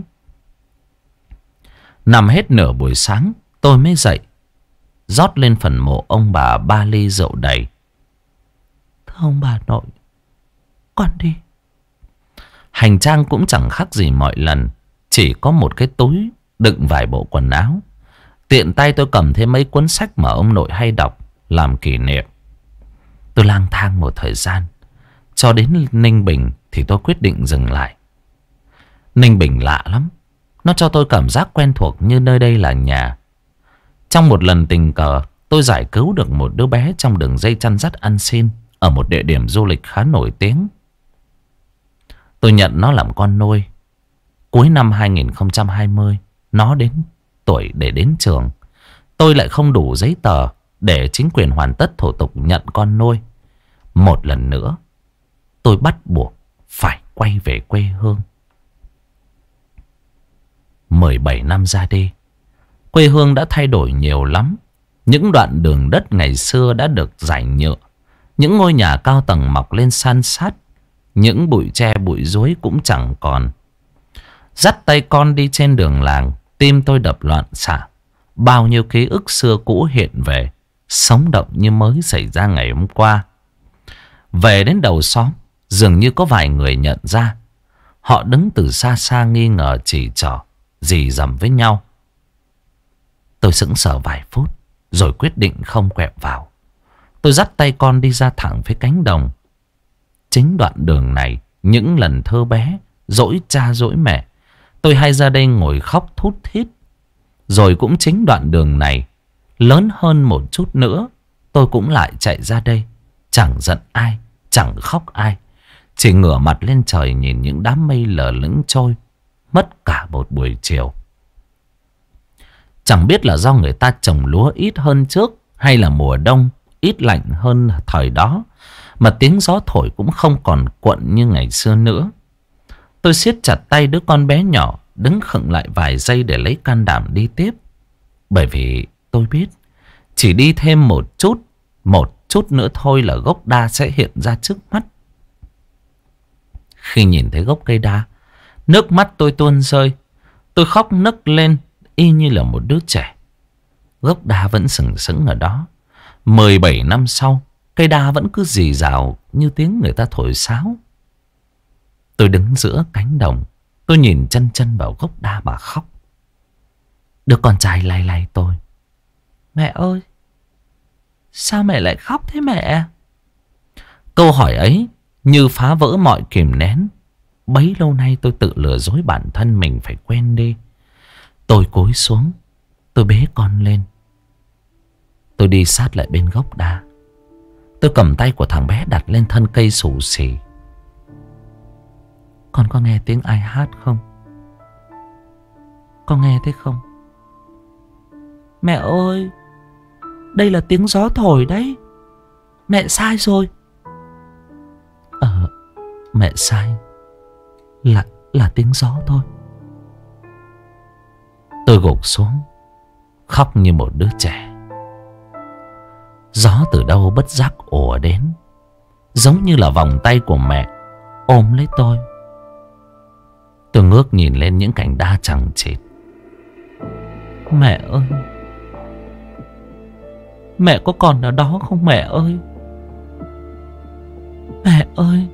Nằm hết nửa buổi sáng, tôi mới dậy, rót lên phần mộ ông bà 3 ly rượu đầy. Thưa ông bà nội, con đi. Hành trang cũng chẳng khác gì mọi lần, chỉ có một cái túi đựng vài bộ quần áo. Tiện tay tôi cầm thêm mấy cuốn sách mà ông nội hay đọc làm kỷ niệm. Tôi lang thang một thời gian, cho đến Ninh Bình thì tôi quyết định dừng lại. Ninh Bình lạ lắm, nó cho tôi cảm giác quen thuộc như nơi đây là nhà. Trong một lần tình cờ, tôi giải cứu được một đứa bé trong đường dây chăn dắt ăn xin ở một địa điểm du lịch khá nổi tiếng. Tôi nhận nó làm con nuôi. Cuối năm 2020, nó đến tuổi để đến trường. Tôi lại không đủ giấy tờ để chính quyền hoàn tất thủ tục nhận con nuôi. Một lần nữa, tôi bắt buộc phải quay về quê hương. 17 năm ra đi, quê hương đã thay đổi nhiều lắm. Những đoạn đường đất ngày xưa đã được rải nhựa. Những ngôi nhà cao tầng mọc lên san sát. Những bụi tre bụi rối cũng chẳng còn. Dắt tay con đi trên đường làng, tim tôi đập loạn xạ. Bao nhiêu ký ức xưa cũ hiện về, sống động như mới xảy ra ngày hôm qua. Về đến đầu xóm, dường như có vài người nhận ra. Họ đứng từ xa xa nghi ngờ chỉ trỏ, rì rầm với nhau. Tôi sững sờ vài phút, rồi quyết định không quẹo vào. Tôi dắt tay con đi ra thẳng phía cánh đồng. Chính đoạn đường này, những lần thơ bé, dỗi cha dỗi mẹ, tôi hay ra đây ngồi khóc thút thít. Rồi cũng chính đoạn đường này, lớn hơn một chút nữa, tôi cũng lại chạy ra đây. Chẳng giận ai, chẳng khóc ai, chỉ ngửa mặt lên trời nhìn những đám mây lờ lững trôi, mất cả một buổi chiều. Chẳng biết là do người ta trồng lúa ít hơn trước, hay là mùa đông ít lạnh hơn thời đó, mà tiếng gió thổi cũng không còn cuộn như ngày xưa nữa. Tôi siết chặt tay đứa con bé nhỏ, đứng khựng lại vài giây để lấy can đảm đi tiếp. Bởi vì tôi biết, chỉ đi thêm một chút nữa thôi là gốc đa sẽ hiện ra trước mắt. Khi nhìn thấy gốc cây đa, nước mắt tôi tuôn rơi. Tôi khóc nấc lên y như là một đứa trẻ. Gốc đa vẫn sừng sững ở đó. 17 năm sau, cây đa vẫn cứ rì rào như tiếng người ta thổi sáo. Tôi đứng giữa cánh đồng, tôi nhìn chân chân vào gốc đa mà khóc. Đứa con trai lay lay tôi. Mẹ ơi, sao mẹ lại khóc thế mẹ? Câu hỏi ấy như phá vỡ mọi kìm nén. Bấy lâu nay tôi tự lừa dối bản thân mình phải quên đi. Tôi cúi xuống, tôi bế con lên. Tôi đi sát lại bên gốc đa. Tôi cầm tay của thằng bé đặt lên thân cây xù xì. Con có nghe tiếng ai hát không? Con nghe thấy không? Mẹ ơi, đây là tiếng gió thổi đấy. Mẹ sai rồi. Mẹ sai. Là tiếng gió thôi. Tôi gục xuống, khóc như một đứa trẻ. Gió từ đâu bất giác ùa đến, giống như là vòng tay của mẹ ôm lấy tôi. Tôi ngước nhìn lên những cành đa chằng chịt. Mẹ ơi, mẹ có còn ở đó không mẹ ơi? Mẹ ơi.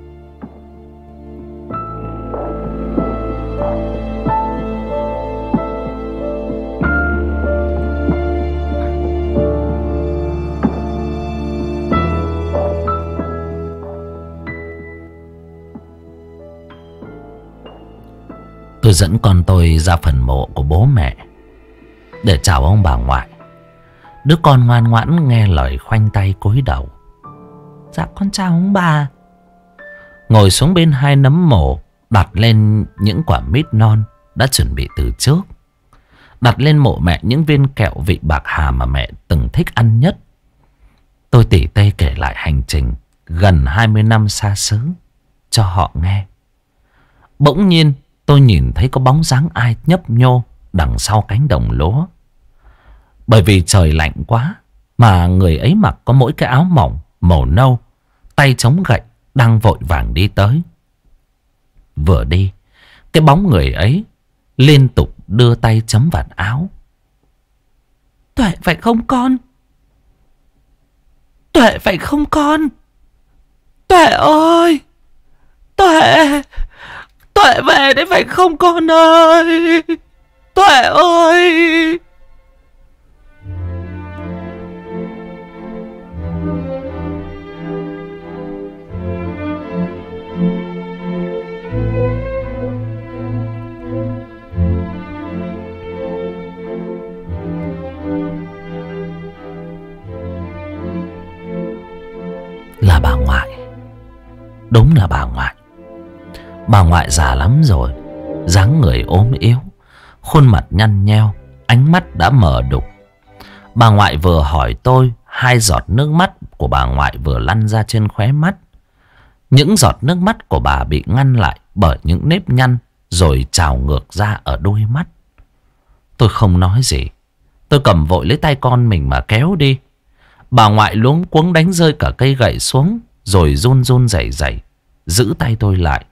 Tôi dẫn con tôi ra phần mộ của bố mẹ để chào ông bà ngoại. Đứa con ngoan ngoãn nghe lời khoanh tay cúi đầu. Dạ con chào ông bà. Ngồi xuống bên hai nấm mộ, đặt lên những quả mít non đã chuẩn bị từ trước. Đặt lên mộ mẹ những viên kẹo vị bạc hà mà mẹ từng thích ăn nhất. Tôi tỉ tê kể lại hành trình gần 20 năm xa xứ cho họ nghe. Bỗng nhiên tôi nhìn thấy có bóng dáng ai nhấp nhô đằng sau cánh đồng lúa. Bởi vì trời lạnh quá mà người ấy mặc có mỗi cái áo mỏng màu nâu, tay chống gậy, đang vội vàng đi tới. Vừa đi, cái bóng người ấy liên tục đưa tay chấm vạt áo. Tuệ phải không con? Tuệ phải không con? Tuệ ơi! Tuệ! Tuệ về đấy phải không con ơi? Tuệ ơi! Là bà ngoại. Đúng là bà ngoại. Bà ngoại già lắm rồi, dáng người ốm yếu, khuôn mặt nhăn nheo, ánh mắt đã mờ đục. Bà ngoại vừa hỏi tôi, hai giọt nước mắt của bà ngoại vừa lăn ra trên khóe mắt. Những giọt nước mắt của bà bị ngăn lại bởi những nếp nhăn rồi trào ngược ra ở đôi mắt. Tôi không nói gì. Tôi cầm vội lấy tay con mình mà kéo đi. Bà ngoại luống cuống đánh rơi cả cây gậy xuống, rồi run run rẩy rẩy giữ tay tôi lại.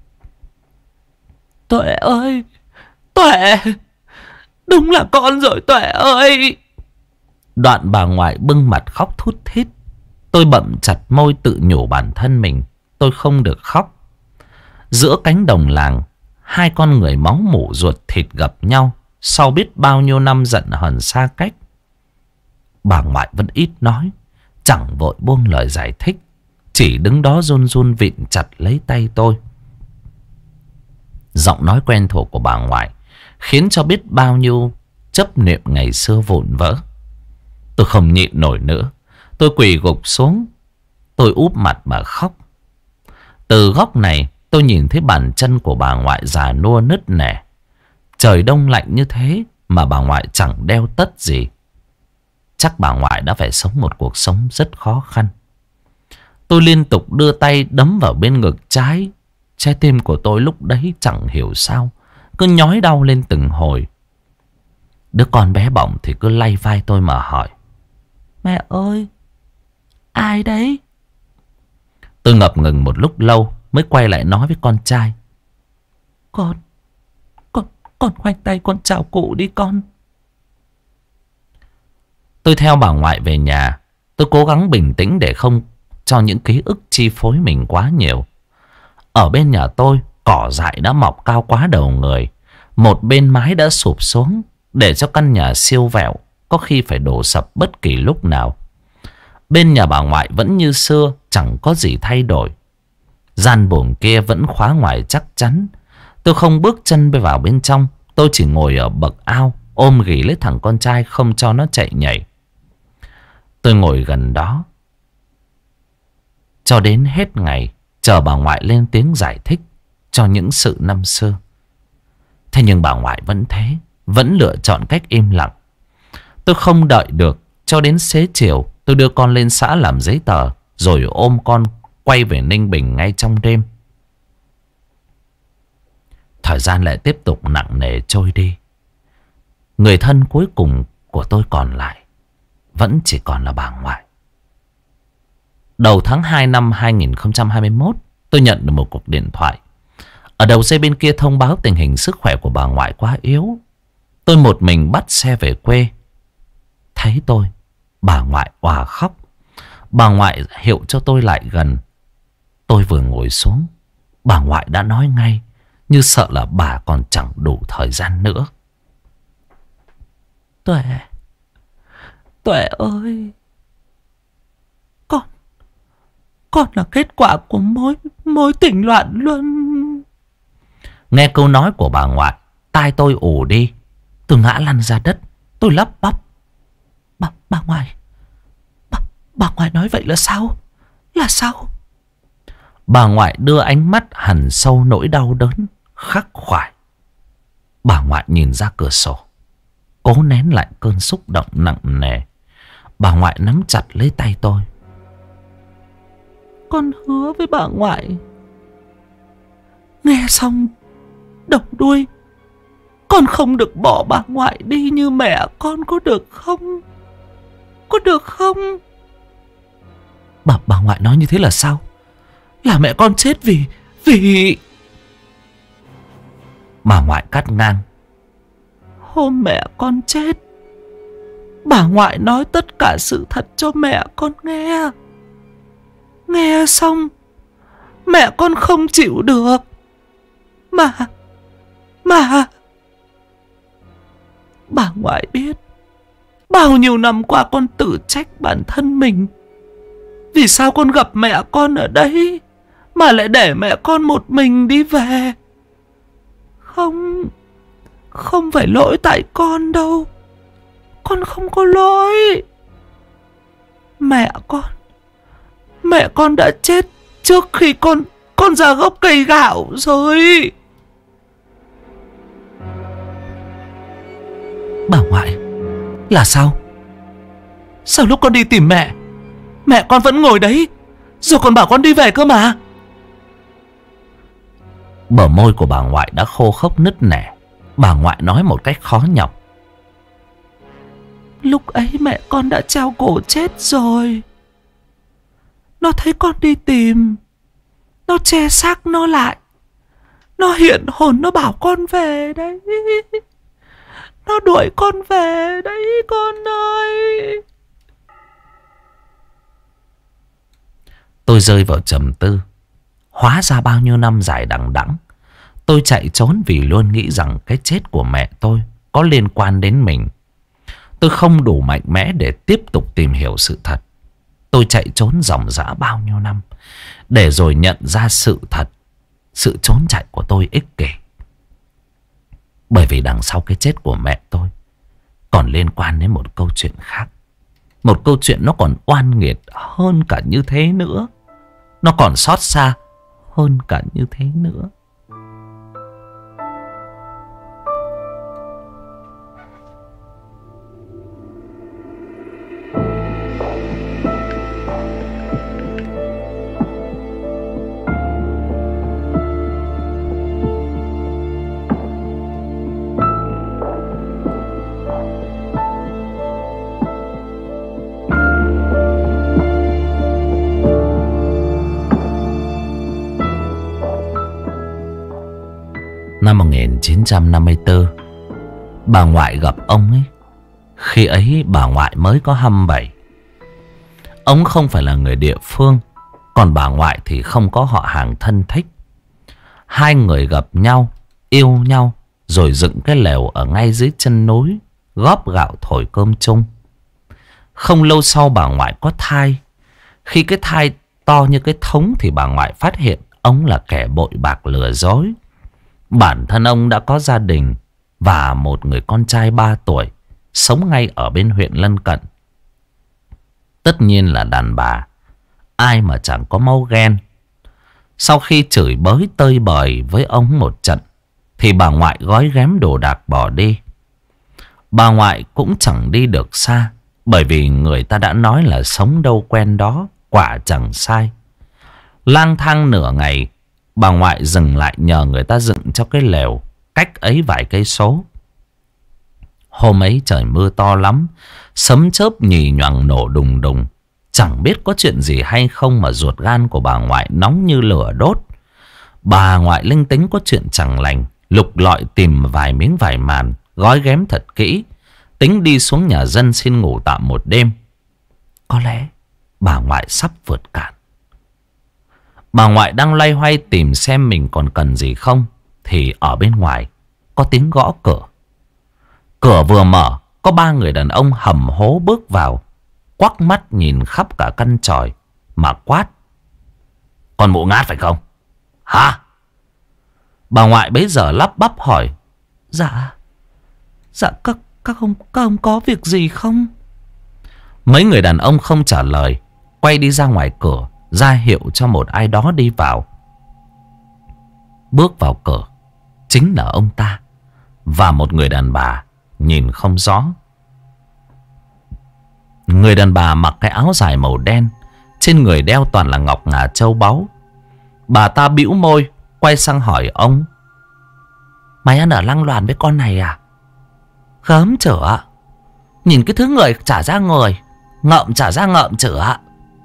Tuệ ơi! Tuệ! Đúng là con rồi Tuệ ơi! Đoạn bà ngoại bưng mặt khóc thút thít. Tôi bậm chặt môi tự nhủ bản thân mình tôi không được khóc. Giữa cánh đồng làng, hai con người máu mủ ruột thịt gặp nhau sau biết bao nhiêu năm giận hờn xa cách. Bà ngoại vẫn ít nói, chẳng vội buông lời giải thích, chỉ đứng đó run run vịn chặt lấy tay tôi. Giọng nói quen thuộc của bà ngoại khiến cho biết bao nhiêu chấp niệm ngày xưa vụn vỡ. Tôi không nhịn nổi nữa, tôi quỳ gục xuống, tôi úp mặt mà khóc. Từ góc này tôi nhìn thấy bàn chân của bà ngoại già nua nứt nẻ. Trời đông lạnh như thế mà bà ngoại chẳng đeo tất gì. Chắc bà ngoại đã phải sống một cuộc sống rất khó khăn. Tôi liên tục đưa tay đấm vào bên ngực trái. Trái tim của tôi lúc đấy chẳng hiểu sao cứ nhói đau lên từng hồi. Đứa con bé bỏng thì cứ lay vai tôi mà hỏi: Mẹ ơi, ai đấy? Tôi ngập ngừng một lúc lâu mới quay lại nói với con trai: Con khoanh tay con chào cụ đi con. Tôi theo bà ngoại về nhà. Tôi cố gắng bình tĩnh để không cho những ký ức chi phối mình quá nhiều. Ở bên nhà tôi, cỏ dại đã mọc cao quá đầu người. Một bên mái đã sụp xuống, để cho căn nhà siêu vẹo, có khi phải đổ sập bất kỳ lúc nào. Bên nhà bà ngoại vẫn như xưa, chẳng có gì thay đổi. Gian buồng kia vẫn khóa ngoài chắc chắn. Tôi không bước chân vào bên trong. Tôi chỉ ngồi ở bậc ao, ôm ghì lấy thằng con trai không cho nó chạy nhảy. Tôi ngồi gần đó, cho đến hết ngày chờ bà ngoại lên tiếng giải thích cho những sự năm xưa. Thế nhưng bà ngoại vẫn thế, vẫn lựa chọn cách im lặng. Tôi không đợi được cho đến xế chiều, tôi đưa con lên xã làm giấy tờ, rồi ôm con quay về Ninh Bình ngay trong đêm. Thời gian lại tiếp tục nặng nề trôi đi. Người thân cuối cùng của tôi còn lại vẫn chỉ còn là bà ngoại. Đầu tháng 2 năm 2021, tôi nhận được một cuộc điện thoại. Ở đầu dây bên kia thông báo tình hình sức khỏe của bà ngoại quá yếu. Tôi một mình bắt xe về quê. Thấy tôi, bà ngoại òa khóc. Bà ngoại hiệu cho tôi lại gần. Tôi vừa ngồi xuống, bà ngoại đã nói ngay, như sợ là bà còn chẳng đủ thời gian nữa. Tuệ ơi, con là kết quả của mối tình loạn luân. Nghe câu nói của bà ngoại, tai tôi ù đi. Tôi ngã lăn ra đất. Tôi lắp bắp: Bà ngoại, bà ngoại nói vậy là sao? Là sao? Bà ngoại đưa ánh mắt hằn sâu nỗi đau đớn khắc khoải. Bà ngoại nhìn ra cửa sổ, cố nén lại cơn xúc động nặng nề. Bà ngoại nắm chặt lấy tay tôi. Con hứa với bà ngoại. Nghe xong đầu đuôi, con không được bỏ bà ngoại đi như mẹ con, có được không? Có được không? Bà ngoại nói như thế là sao? Là mẹ con chết vì... Bà ngoại cắt ngang. Hôm mẹ con chết, bà ngoại nói tất cả sự thật cho mẹ con nghe. Nghe xong, mẹ con không chịu được. Mà bà ngoại biết, bao nhiêu năm qua con tự trách bản thân mình. Vì sao con gặp mẹ con ở đây mà lại để mẹ con một mình đi về? Không phải lỗi tại con đâu. Con không có lỗi. Mẹ con đã chết trước khi con ra gốc cây gạo rồi. Bà ngoại, là sao? Sao lúc con đi tìm mẹ con vẫn ngồi đấy, rồi còn bảo con đi về cơ mà? Bờ môi của bà ngoại đã khô khốc nứt nẻ. Bà ngoại nói một cách khó nhọc: Lúc ấy mẹ con đã treo cổ chết rồi. Nó thấy con đi tìm, nó che xác nó lại. Nó hiện hồn, nó bảo con về đấy. Nó đuổi con về đấy con ơi. Tôi rơi vào trầm tư. Hóa ra bao nhiêu năm dài đằng đẵng, tôi chạy trốn vì luôn nghĩ rằng cái chết của mẹ tôi có liên quan đến mình. Tôi không đủ mạnh mẽ để tiếp tục tìm hiểu sự thật. Tôi chạy trốn ròng rã bao nhiêu năm, để rồi nhận ra sự thật. Sự trốn chạy của tôi ích kỷ. Bởi vì đằng sau cái chết của mẹ tôi còn liên quan đến một câu chuyện khác. Một câu chuyện nó còn oan nghiệt hơn cả như thế nữa. Nó còn xót xa hơn cả như thế nữa. Năm 1954, bà ngoại gặp ông ấy. Khi ấy bà ngoại mới có 27. Ông không phải là người địa phương, còn bà ngoại thì không có họ hàng thân thích. Hai người gặp nhau, yêu nhau, rồi dựng cái lều ở ngay dưới chân núi, góp gạo thổi cơm chung. Không lâu sau bà ngoại có thai. Khi cái thai to như cái thúng thì bà ngoại phát hiện ông là kẻ bội bạc lừa dối. Bản thân ông đã có gia đình và một người con trai 3 tuổi sống ngay ở bên huyện lân cận. Tất nhiên là đàn bà, ai mà chẳng có máu ghen. Sau khi chửi bới tơi bời với ông một trận thì bà ngoại gói ghém đồ đạc bỏ đi. Bà ngoại cũng chẳng đi được xa, bởi vì người ta đã nói là sống đâu quen đó, quả chẳng sai. Lang thang nửa ngày, bà ngoại dừng lại nhờ người ta dựng cho cái lều cách ấy vài cây số. Hôm ấy trời mưa to lắm, sấm chớp nhì nhoằng nổ đùng đùng. Chẳng biết có chuyện gì hay không mà ruột gan của bà ngoại nóng như lửa đốt. Bà ngoại linh tính có chuyện chẳng lành, lục lọi tìm vài miếng vải màn, gói ghém thật kỹ, tính đi xuống nhà dân xin ngủ tạm một đêm. Có lẽ bà ngoại sắp vượt cạn. Bà ngoại đang loay hoay tìm xem mình còn cần gì không, thì ở bên ngoài có tiếng gõ cửa. Cửa vừa mở, có ba người đàn ông hầm hố bước vào, quắc mắt nhìn khắp cả căn tròi mà quát: "Con mụ ngát phải không? Hả?" Bà ngoại bấy giờ lắp bắp hỏi: Dạ các ông có việc gì không?" Mấy người đàn ông không trả lời, quay đi ra ngoài cửa, ra hiệu cho một ai đó đi vào. Bước vào cửa chính là ông ta và một người đàn bà nhìn không rõ. Người đàn bà mặc cái áo dài màu đen, trên người đeo toàn là ngọc ngà châu báu. Bà ta bĩu môi, quay sang hỏi ông: "Mày ăn ở lăng loàn với con này à?" "Gớm chửa, nhìn cái thứ người chả ra người, ngợm chả ra ngợm chửa."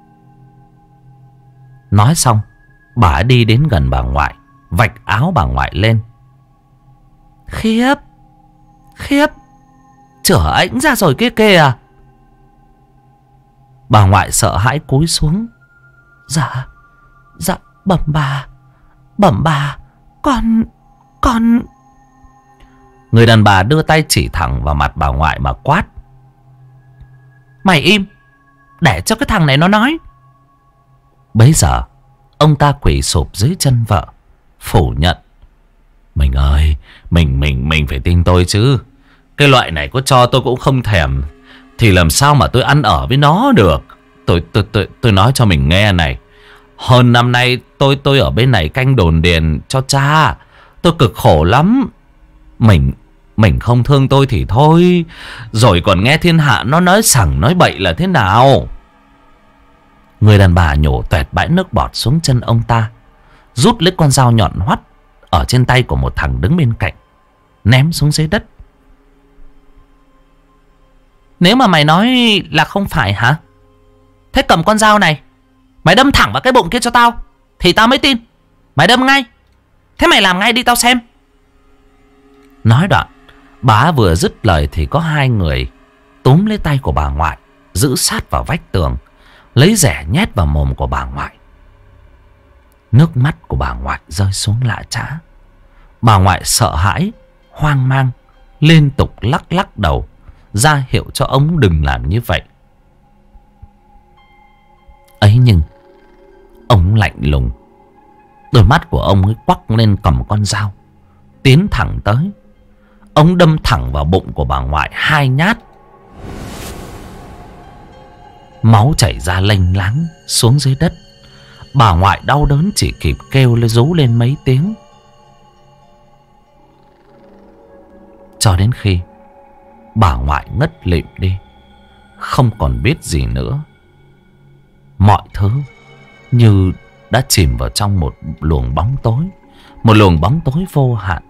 Nói xong, bà đi đến gần bà ngoại, vạch áo bà ngoại lên. Khiếp, chửa ảnh ra rồi kia kìa." Bà ngoại sợ hãi cúi xuống: Dạ, bẩm bà, con... Người đàn bà đưa tay chỉ thẳng vào mặt bà ngoại mà quát: "Mày im, để cho cái thằng này nó nói." Bấy giờ ông ta quỳ sụp dưới chân vợ, phủ nhận: "Mình ơi, mình phải tin tôi chứ. Cái loại này có cho tôi cũng không thèm, thì làm sao mà tôi ăn ở với nó được. Tôi nói cho mình nghe này. Hơn năm nay tôi ở bên này canh đồn điền cho cha. Tôi cực khổ lắm. Mình không thương tôi thì thôi, rồi còn nghe thiên hạ nó nói sằng nói bậy là thế nào." Người đàn bà nhổ toẹt bãi nước bọt xuống chân ông ta, rút lấy con dao nhọn hoắt ở trên tay của một thằng đứng bên cạnh, ném xuống dưới đất. "Nếu mà mày nói là không phải hả? Thế cầm con dao này, mày đâm thẳng vào cái bụng kia cho tao, thì tao mới tin. Mày đâm ngay. Thế mày làm ngay đi tao xem." Nói đoạn, bà vừa dứt lời thì có hai người túm lấy tay của bà ngoại, giữ sát vào vách tường, lấy rẻ nhét vào mồm của bà ngoại. Nước mắt của bà ngoại rơi xuống lã chã. Bà ngoại sợ hãi, hoang mang, liên tục lắc đầu, ra hiệu cho ông đừng làm như vậy. Ấy nhưng ông lạnh lùng, đôi mắt của ông ấy quắc lên cầm con dao, tiến thẳng tới. Ông đâm thẳng vào bụng của bà ngoại 2 nhát. Máu chảy ra lênh láng xuống dưới đất. Bà ngoại đau đớn chỉ kịp kêu lên rú lên mấy tiếng. Cho đến khi bà ngoại ngất lịm đi, không còn biết gì nữa. Mọi thứ như đã chìm vào trong một luồng bóng tối, một luồng bóng tối vô hạn.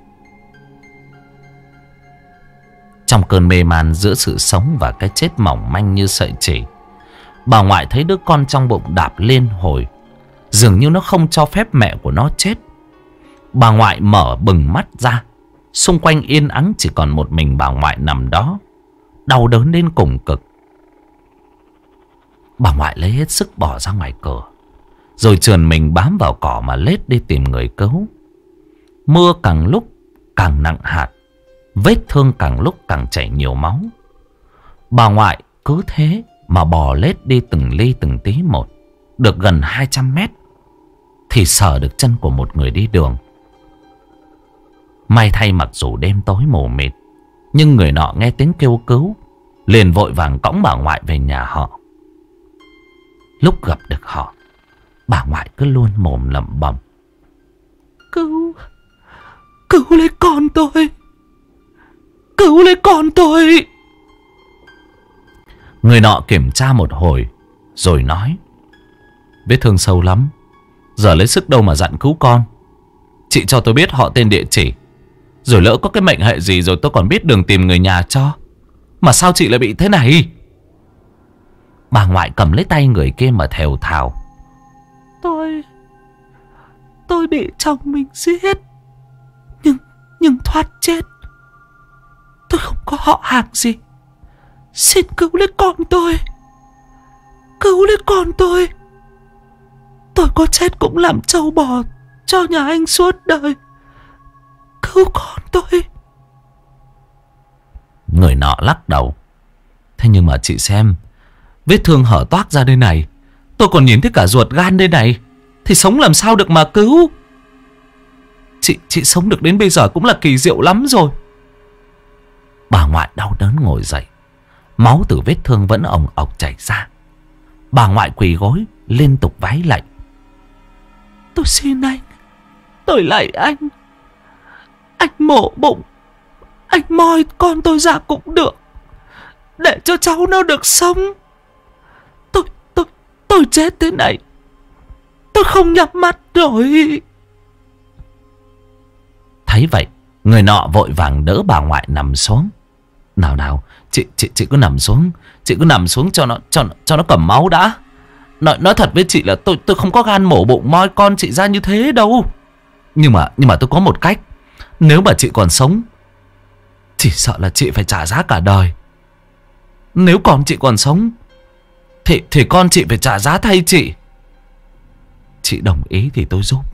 Trong cơn mê man giữa sự sống và cái chết mỏng manh như sợi chỉ, bà ngoại thấy đứa con trong bụng đạp liên hồi, dường như nó không cho phép mẹ của nó chết. Bà ngoại mở bừng mắt ra, xung quanh yên ắng chỉ còn một mình bà ngoại nằm đó, đau đớn đến cùng cực. Bà ngoại lấy hết sức bỏ ra ngoài cửa, rồi trườn mình bám vào cỏ mà lết đi tìm người cứu. Mưa càng lúc càng nặng hạt, vết thương càng lúc càng chảy nhiều máu. Bà ngoại cứ thế mà bò lết đi từng ly từng tí một. Được gần 200 mét thì sờ được chân của một người đi đường. May thay mặc dù đêm tối mù mịt, nhưng người nọ nghe tiếng kêu cứu, liền vội vàng cõng bà ngoại về nhà họ. Lúc gặp được họ, bà ngoại cứ luôn mồm lẩm bẩm: Cứu lấy con tôi. Cứu lấy con tôi. Người nọ kiểm tra một hồi rồi nói: Vết thương sâu lắm, giờ lấy sức đâu mà dặn cứu con. Chị cho tôi biết họ tên địa chỉ, rồi lỡ có cái mệnh hệ gì rồi tôi còn biết đường tìm người nhà cho. Mà sao chị lại bị thế này? Bà ngoại cầm lấy tay người kia mà thều thào: Tôi bị chồng mình giết, nhưng thoát chết. Tôi không có họ hàng gì. Xin cứu lấy con tôi. Cứu lấy con tôi. Tôi có chết cũng làm trâu bò cho nhà anh suốt đời. Cứu con tôi. Người nọ lắc đầu: Thế nhưng mà chị xem, vết thương hở toác ra đây này, tôi còn nhìn thấy cả ruột gan đây này, thì sống làm sao được mà cứu. Chị sống được đến bây giờ cũng là kỳ diệu lắm rồi. Bà ngoại đau đớn ngồi dậy, máu từ vết thương vẫn ồng ọc chảy ra. Bà ngoại quỳ gối liên tục vái lạy: Tôi xin anh, tôi lạy anh mổ bụng, anh moi con tôi ra cũng được, để cho cháu nó được sống. Tôi chết thế này, tôi không nhắm mắt rồi. Thấy vậy, người nọ vội vàng đỡ bà ngoại nằm xuống. Nào, chị cứ nằm xuống, chị cứ nằm xuống cho nó cầm máu đã. Nói thật với chị là tôi không có gan mổ bụng moi con chị ra như thế đâu. Nhưng mà tôi có một cách. Nếu mà chị còn sống, chỉ sợ là chị phải trả giá cả đời. Nếu con chị còn sống thì con chị phải trả giá thay chị. Chị đồng ý thì tôi giúp.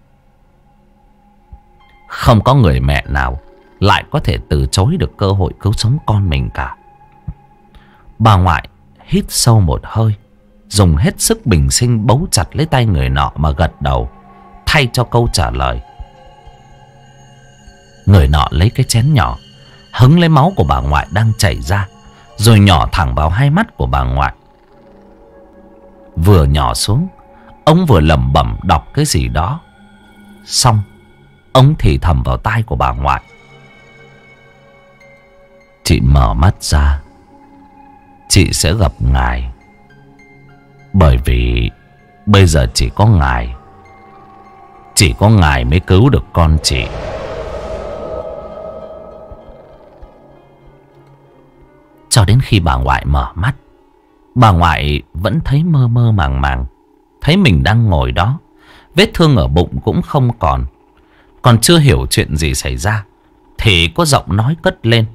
Không có người mẹ nào lại có thể từ chối được cơ hội cứu sống con mình cả. Bà ngoại hít sâu một hơi, dùng hết sức bình sinh bấu chặt lấy tay người nọ mà gật đầu, thay cho câu trả lời. Người nọ lấy cái chén nhỏ, hứng lấy máu của bà ngoại đang chảy ra, rồi nhỏ thẳng vào hai mắt của bà ngoại. Vừa nhỏ xuống, ông vừa lẩm bẩm đọc cái gì đó. Xong, ông thì thầm vào tai của bà ngoại: Chị mở mắt ra, chị sẽ gặp ngài. Bởi vì bây giờ chỉ có ngài mới cứu được con chị. Cho đến khi bà ngoại mở mắt, bà ngoại vẫn thấy mơ mơ màng màng. Thấy mình đang ngồi đó, vết thương ở bụng cũng không còn. Còn chưa hiểu chuyện gì xảy ra thì có giọng nói cất lên: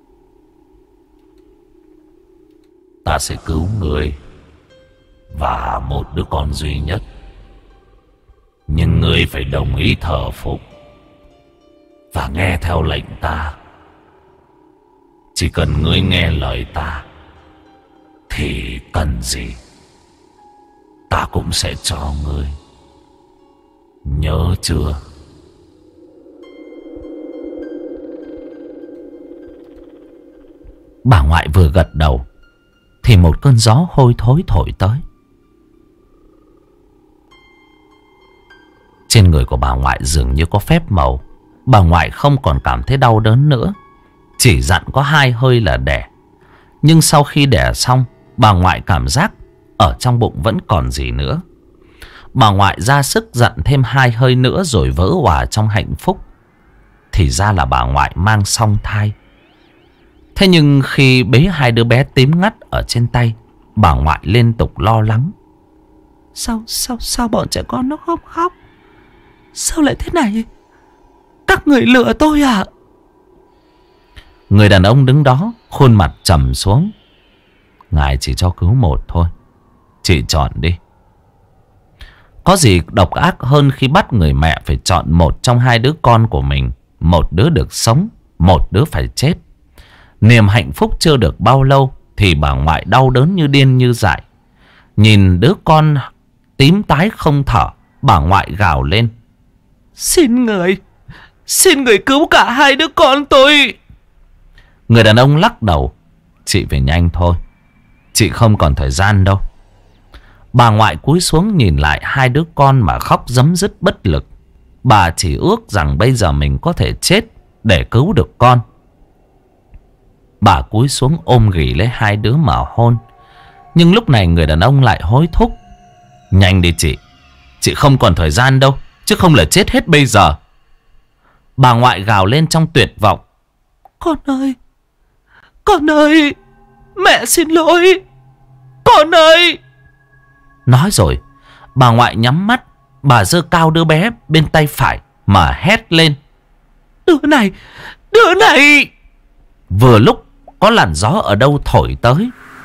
Ta sẽ cứu người và một đứa con duy nhất, nhưng ngươi phải đồng ý thờ phụng và nghe theo lệnh ta. Chỉ cần ngươi nghe lời ta thì cần gì ta cũng sẽ cho ngươi. Nhớ chưa? Bà ngoại vừa gật đầu thì một cơn gió hôi thối thổi tới. Trên người của bà ngoại dường như có phép màu. Bà ngoại không còn cảm thấy đau đớn nữa, chỉ dặn có 2 hơi là đẻ. Nhưng sau khi đẻ xong, bà ngoại cảm giác ở trong bụng vẫn còn gì nữa. Bà ngoại ra sức dặn thêm 2 hơi nữa rồi vỡ òa trong hạnh phúc. Thì ra là bà ngoại mang song thai. Thế nhưng khi bế 2 đứa bé tím ngắt ở trên tay, bà ngoại liên tục lo lắng: Sao bọn trẻ con nó không khóc? Sao lại thế này? Các người lừa tôi à? Người đàn ông đứng đó khuôn mặt trầm xuống: Ngài chỉ cho cứu một thôi, chị chọn đi. Có gì độc ác hơn khi bắt người mẹ phải chọn một trong 2 đứa con của mình. Một đứa được sống, một đứa phải chết. Niềm hạnh phúc chưa được bao lâu thì bà ngoại đau đớn như điên như dại. Nhìn đứa con tím tái không thở, bà ngoại gào lên: Xin người cứu cả 2 đứa con tôi. Người đàn ông lắc đầu: Chị phải nhanh thôi, chị không còn thời gian đâu. Bà ngoại cúi xuống nhìn lại hai đứa con mà khóc rấm rứt bất lực. Bà chỉ ước rằng bây giờ mình có thể chết để cứu được con. Bà cúi xuống ôm ghì lấy hai đứa mà hôn. Nhưng lúc này người đàn ông lại hối thúc: "Nhanh đi chị không còn thời gian đâu, chứ không là chết hết bây giờ." Bà ngoại gào lên trong tuyệt vọng: Con ơi, mẹ xin lỗi, con ơi." Nói rồi, bà ngoại nhắm mắt. Bà giơ cao đứa bé bên tay phải mà hét lên: Đứa này. Vừa lúc có làn gió ở đâu thổi tới.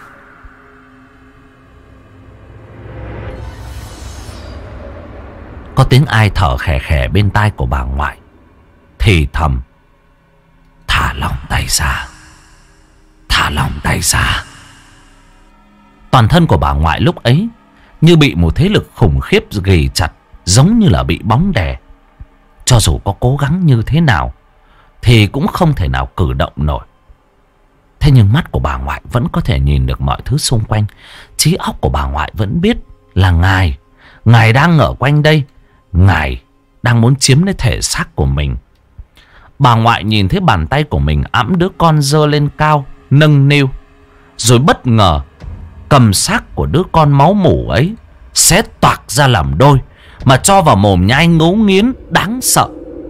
Có tiếng ai thở khè khè bên tai của bà ngoại, thì thầm: "Thả lỏng tay ra, thả lỏng tay ra." Toàn thân của bà ngoại lúc ấy như bị một thế lực khủng khiếp ghì chặt, giống như là bị bóng đè. Cho dù có cố gắng như thế nào thì cũng không thể nào cử động nổi. Thế nhưng mắt của bà ngoại vẫn có thể nhìn được mọi thứ xung quanh. Trí óc của bà ngoại vẫn biết là Ngài đang ở quanh đây. Ngài đang muốn chiếm lấy thể xác của mình. Bà ngoại nhìn thấy bàn tay của mình ẵm đứa con giơ lên cao, nâng niu, rồi bất ngờ cầm xác của đứa con máu mủ ấy, xé toạc ra làm đôi mà cho vào mồm nhai ngấu nghiến đáng sợ.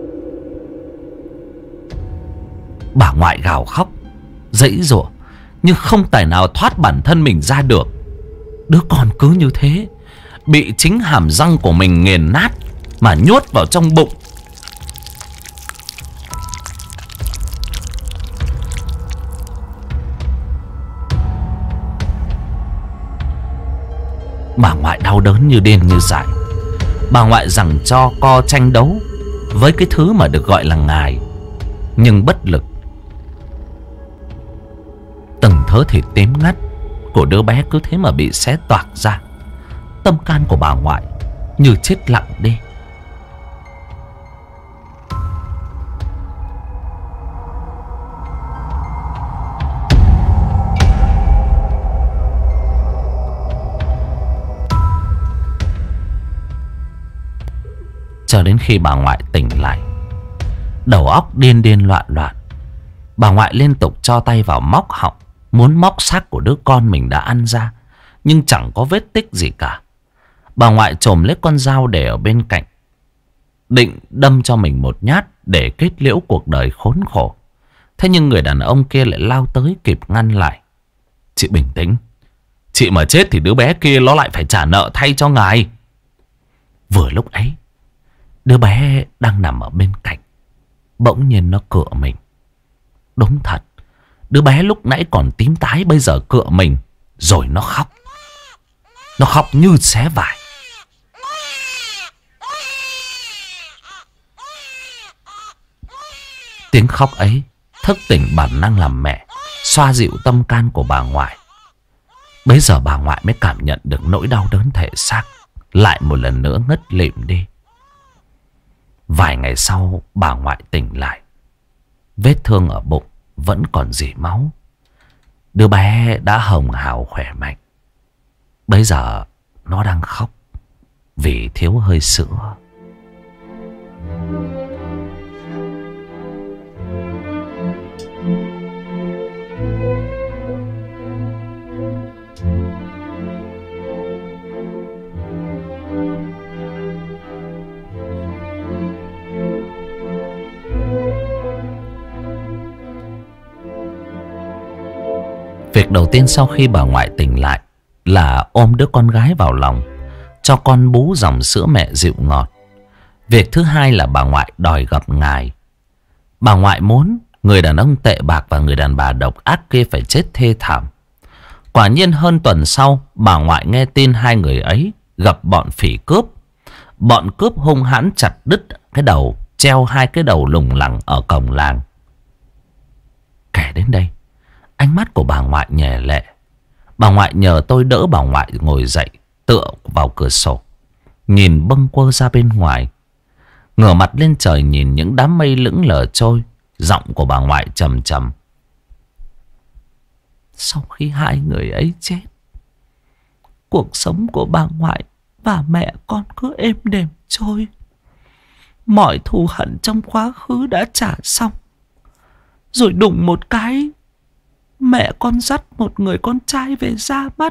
Bà ngoại gào khóc, giãy giụa, nhưng không tài nào thoát bản thân mình ra được. Đứa con cứ như thế bị chính hàm răng của mình nghiền nát mà nhốt vào trong bụng. Bà ngoại đau đớn như điên như dại. Bà ngoại giằng cho co tranh đấu với cái thứ mà được gọi là ngài, nhưng bất lực. Từng thớ thịt tím ngắt của đứa bé cứ thế mà bị xé toạc ra. Tâm can của bà ngoại như chết lặng đi. Cho đến khi bà ngoại tỉnh lại, đầu óc điên điên loạn loạn. Bà ngoại liên tục cho tay vào móc họng, muốn móc xác của đứa con mình đã ăn ra, nhưng chẳng có vết tích gì cả. Bà ngoại chồm lấy con dao để ở bên cạnh, định đâm cho mình một nhát để kết liễu cuộc đời khốn khổ. Thế nhưng người đàn ông kia lại lao tới kịp ngăn lại. "Chị bình tĩnh. Chị mà chết thì đứa bé kia nó lại phải trả nợ thay cho ngài." Vừa lúc ấy, đứa bé đang nằm ở bên cạnh bỗng nhiên nó cựa mình. Đúng thật, đứa bé lúc nãy còn tím tái bây giờ cựa mình. Rồi nó khóc. Nó khóc như xé vải. Tiếng khóc ấy thức tỉnh bản năng làm mẹ, xoa dịu tâm can của bà ngoại. Bấy giờ bà ngoại mới cảm nhận được nỗi đau đớn thể xác lại một lần nữa ngất lịm đi. Vài ngày sau bà ngoại tỉnh lại. Vết thương ở bụng vẫn còn rỉ máu. Đứa bé đã hồng hào khỏe mạnh. Bây giờ nó đang khóc vì thiếu hơi sữa. Việc đầu tiên sau khi bà ngoại tỉnh lại là ôm đứa con gái vào lòng, cho con bú dòng sữa mẹ dịu ngọt. Việc thứ hai là bà ngoại đòi gặp ngài. Bà ngoại muốn người đàn ông tệ bạc và người đàn bà độc ác kia phải chết thê thảm. Quả nhiên hơn tuần sau, bà ngoại nghe tin hai người ấy gặp bọn phỉ cướp. Bọn cướp hung hãn chặt đứt cái đầu, treo hai cái đầu lủng lẳng ở cổng làng. Kể đến đây, ánh mắt của bà ngoại nhè lệ. Bà ngoại nhờ tôi đỡ bà ngoại ngồi dậy, tựa vào cửa sổ, nhìn bâng quơ ra bên ngoài. Ngửa mặt lên trời nhìn những đám mây lững lờ trôi. Giọng của bà ngoại trầm trầm: Sau khi hai người ấy chết, cuộc sống của bà ngoại và mẹ con cứ êm đềm trôi. Mọi thù hận trong quá khứ đã trả xong. Rồi đùng một cái, mẹ con dắt một người con trai về ra mắt.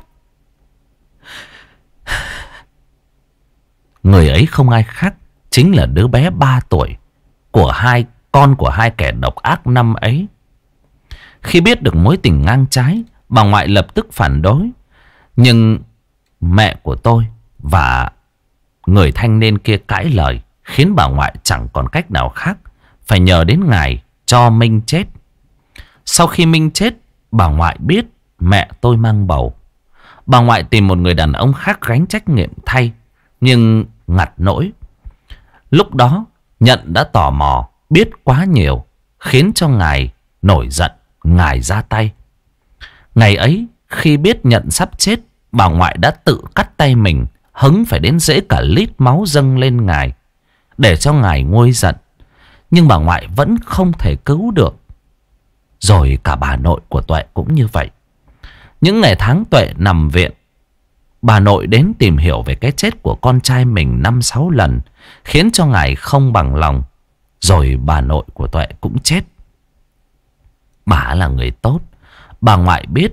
Người ấy không ai khác, chính là đứa bé 3 tuổi của con của hai kẻ độc ác năm ấy. Khi biết được mối tình ngang trái, bà ngoại lập tức phản đối. Nhưng mẹ của tôi và người thanh niên kia cãi lời, khiến bà ngoại chẳng còn cách nào khác, phải nhờ đến ngài cho Minh chết. Sau khi Minh chết, bà ngoại biết mẹ tôi mang bầu. Bà ngoại tìm một người đàn ông khác gánh trách nhiệm thay, nhưng ngặt nỗi lúc đó Nhận đã tò mò, biết quá nhiều, khiến cho ngài nổi giận, ngài ra tay. Ngày ấy, khi biết Nhận sắp chết, bà ngoại đã tự cắt tay mình, hứng phải đến rễ cả lít máu dâng lên ngài, để cho ngài nguôi giận. Nhưng bà ngoại vẫn không thể cứu được. Rồi cả bà nội của Tuệ cũng như vậy. Những ngày tháng Tuệ nằm viện, bà nội đến tìm hiểu về cái chết của con trai mình 5-6 lần, khiến cho ngài không bằng lòng. Rồi bà nội của Tuệ cũng chết. Bà là người tốt, bà ngoại biết.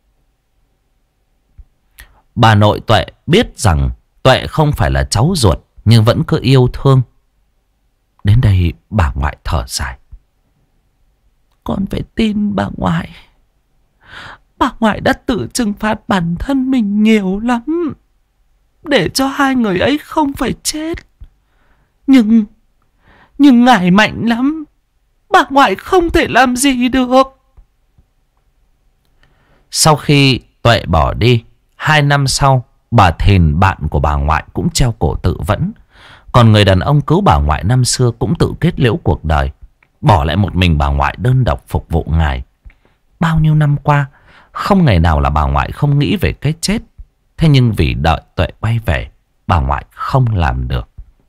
Bà nội Tuệ biết rằng Tuệ không phải là cháu ruột, nhưng vẫn cứ yêu thương. Đến đây bà ngoại thở dài. Con phải tin bà ngoại. Bà ngoại đã tự trừng phạt bản thân mình nhiều lắm, để cho hai người ấy không phải chết. Nhưng ngài mạnh lắm, bà ngoại không thể làm gì được. Sau khi Tuệ bỏ đi, 2 năm sau, bà Thìn, bạn của bà ngoại, cũng treo cổ tự vẫn. Còn người đàn ông cứu bà ngoại năm xưa cũng tự kết liễu cuộc đời, bỏ lại một mình bà ngoại đơn độc phục vụ ngài. Bao nhiêu năm qua, không ngày nào là bà ngoại không nghĩ về cái chết. Thế nhưng vì đợi Tuệ quay về, bà ngoại không làm được.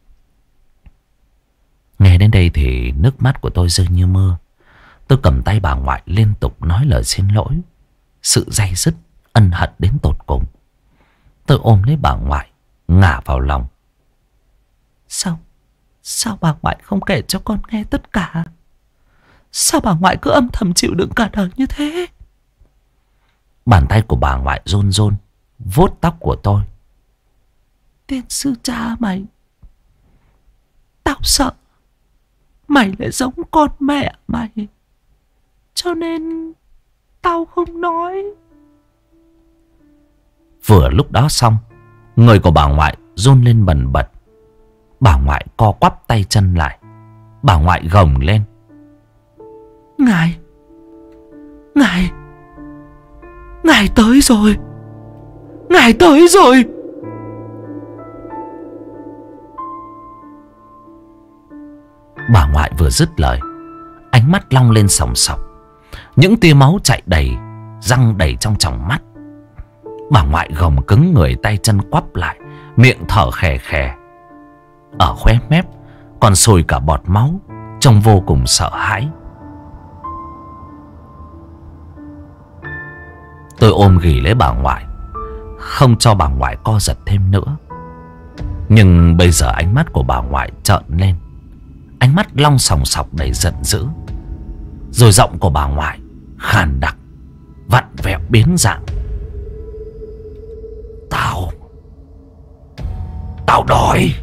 Nghe đến đây thì nước mắt của tôi rơi như mưa. Tôi cầm tay bà ngoại liên tục nói lời xin lỗi, sự day dứt, ân hận đến tột cùng. Tôi ôm lấy bà ngoại, ngả vào lòng. Sao bà ngoại không kể cho con nghe tất cả? Sao bà ngoại cứ âm thầm chịu đựng cả đời như thế? Bàn tay của bà ngoại run run vuốt tóc của tôi. Tiên sư cha mày, tao sợ mày lại giống con mẹ mày, cho nên tao không nói. Vừa lúc đó xong, người của bà ngoại run lên bần bật. Bà ngoại co quắp tay chân lại. Bà ngoại gồng lên. Ngài tới rồi. Ngài tới rồi. Bà ngoại vừa dứt lời, ánh mắt long lên sòng sọc, những tia máu chảy đầy, răng đầy trong tròng mắt. Bà ngoại gồng cứng người, tay chân quắp lại, miệng thở khè khè. Ở khóe mép còn sùi cả bọt máu, trông vô cùng sợ hãi. Tôi ôm ghì lấy bà ngoại, không cho bà ngoại co giật thêm nữa. Nhưng bây giờ ánh mắt của bà ngoại trợn lên, ánh mắt long sòng sọc đầy giận dữ. Rồi giọng của bà ngoại khàn đặc, vặn vẹo biến dạng. Tao đói.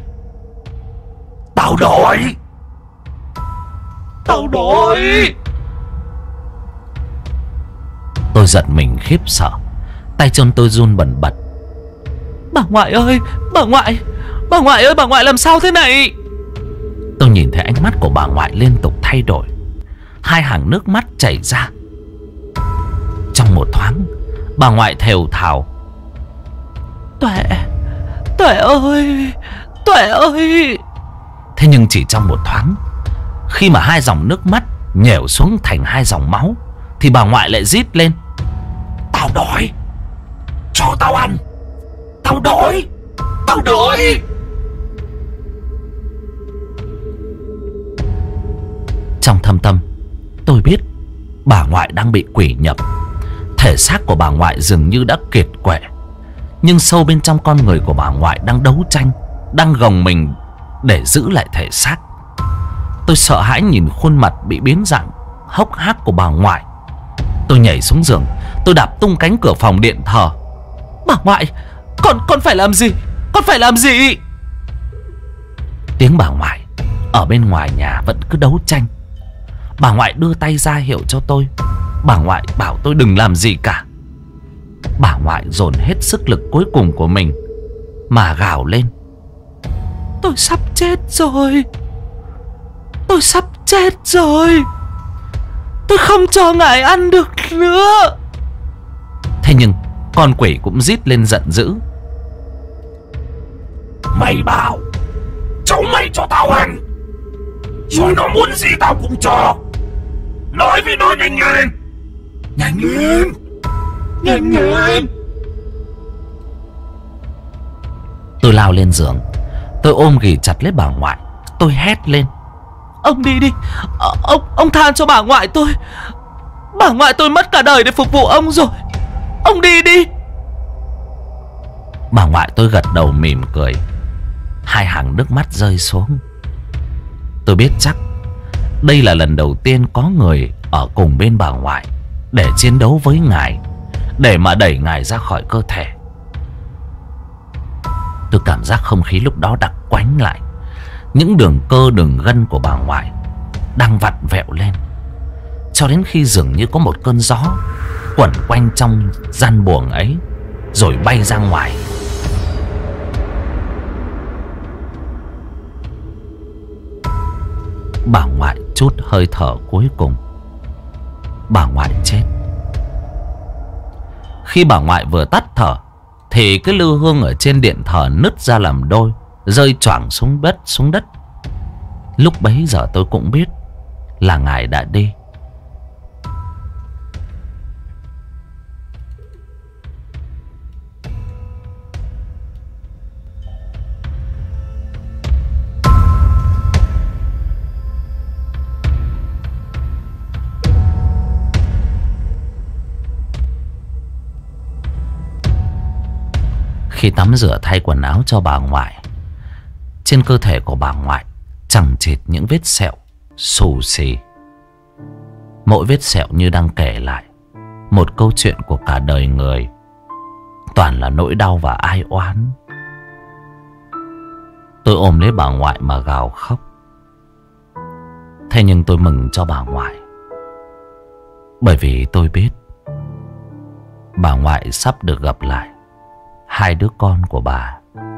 Tôi giật mình khiếp sợ, tay chân tôi run bần bật. Bà ngoại ơi, bà ngoại làm sao thế này? Tôi nhìn thấy ánh mắt của bà ngoại liên tục thay đổi, hai hàng nước mắt chảy ra. Trong một thoáng, bà ngoại thều thào. Tuệ ơi. Thế nhưng chỉ trong một thoáng, khi mà hai dòng nước mắt nhểu xuống thành hai dòng máu, thì bà ngoại lại rít lên. Tao đói, cho tao ăn. Tao đói. Trong thâm tâm, tôi biết bà ngoại đang bị quỷ nhập. Thể xác của bà ngoại dường như đã kiệt quệ. Nhưng sâu bên trong con người của bà ngoại đang đấu tranh, đang gồng mình để giữ lại thể xác. Tôi sợ hãi nhìn khuôn mặt bị biến dạng hốc hác của bà ngoại. Tôi nhảy xuống giường, tôi đạp tung cánh cửa phòng điện thờ. Bà ngoại, con phải làm gì? Con phải làm gì? Tiếng bà ngoại ở bên ngoài nhà vẫn cứ đấu tranh. Bà ngoại đưa tay ra hiệu cho tôi. Bà ngoại bảo tôi đừng làm gì cả. Bà ngoại dồn hết sức lực cuối cùng của mình mà gào lên: tôi sắp chết rồi. Tôi sắp chết rồi. Tôi không cho ngài ăn được nữa. Thế nhưng con quỷ cũng rít lên giận dữ: mày bảo cháu mày cho tao ăn, rồi nó muốn gì tao cũng cho. Nói với nó nhanh lên. Nhanh lên. Nhanh lên. Tôi lao lên giường, tôi ôm ghì chặt lấy bà ngoại. Tôi hét lên: ông đi đi. Ông tha cho bà ngoại tôi. Bà ngoại tôi mất cả đời để phục vụ ông rồi. Ông đi đi. Bà ngoại tôi gật đầu mỉm cười. Hai hàng nước mắt rơi xuống. Tôi biết chắc đây là lần đầu tiên có người ở cùng bên bà ngoại để chiến đấu với ngài, để mà đẩy ngài ra khỏi cơ thể. Tôi cảm giác không khí lúc đó đặc quánh lại. Những đường cơ đường gân của bà ngoại đang vặn vẹo lên, cho đến khi dường như có một cơn gió quẩn quanh trong gian buồng ấy, rồi bay ra ngoài. Bà ngoại trút hơi thở cuối cùng. Bà ngoại chết. Khi bà ngoại vừa tắt thở thì cái lư hương ở trên điện thờ nứt ra làm đôi, rơi choảng xuống đất. Lúc bấy giờ tôi cũng biết là ngài đã đi. Khi tắm rửa thay quần áo cho bà ngoại, trên cơ thể của bà ngoại chằng chịt những vết sẹo xù xì. Mỗi vết sẹo như đang kể lại một câu chuyện của cả đời người, toàn là nỗi đau và ai oán. Tôi ôm lấy bà ngoại mà gào khóc. Thế nhưng tôi mừng cho bà ngoại, bởi vì tôi biết bà ngoại sắp được gặp lại hai đứa con của bà.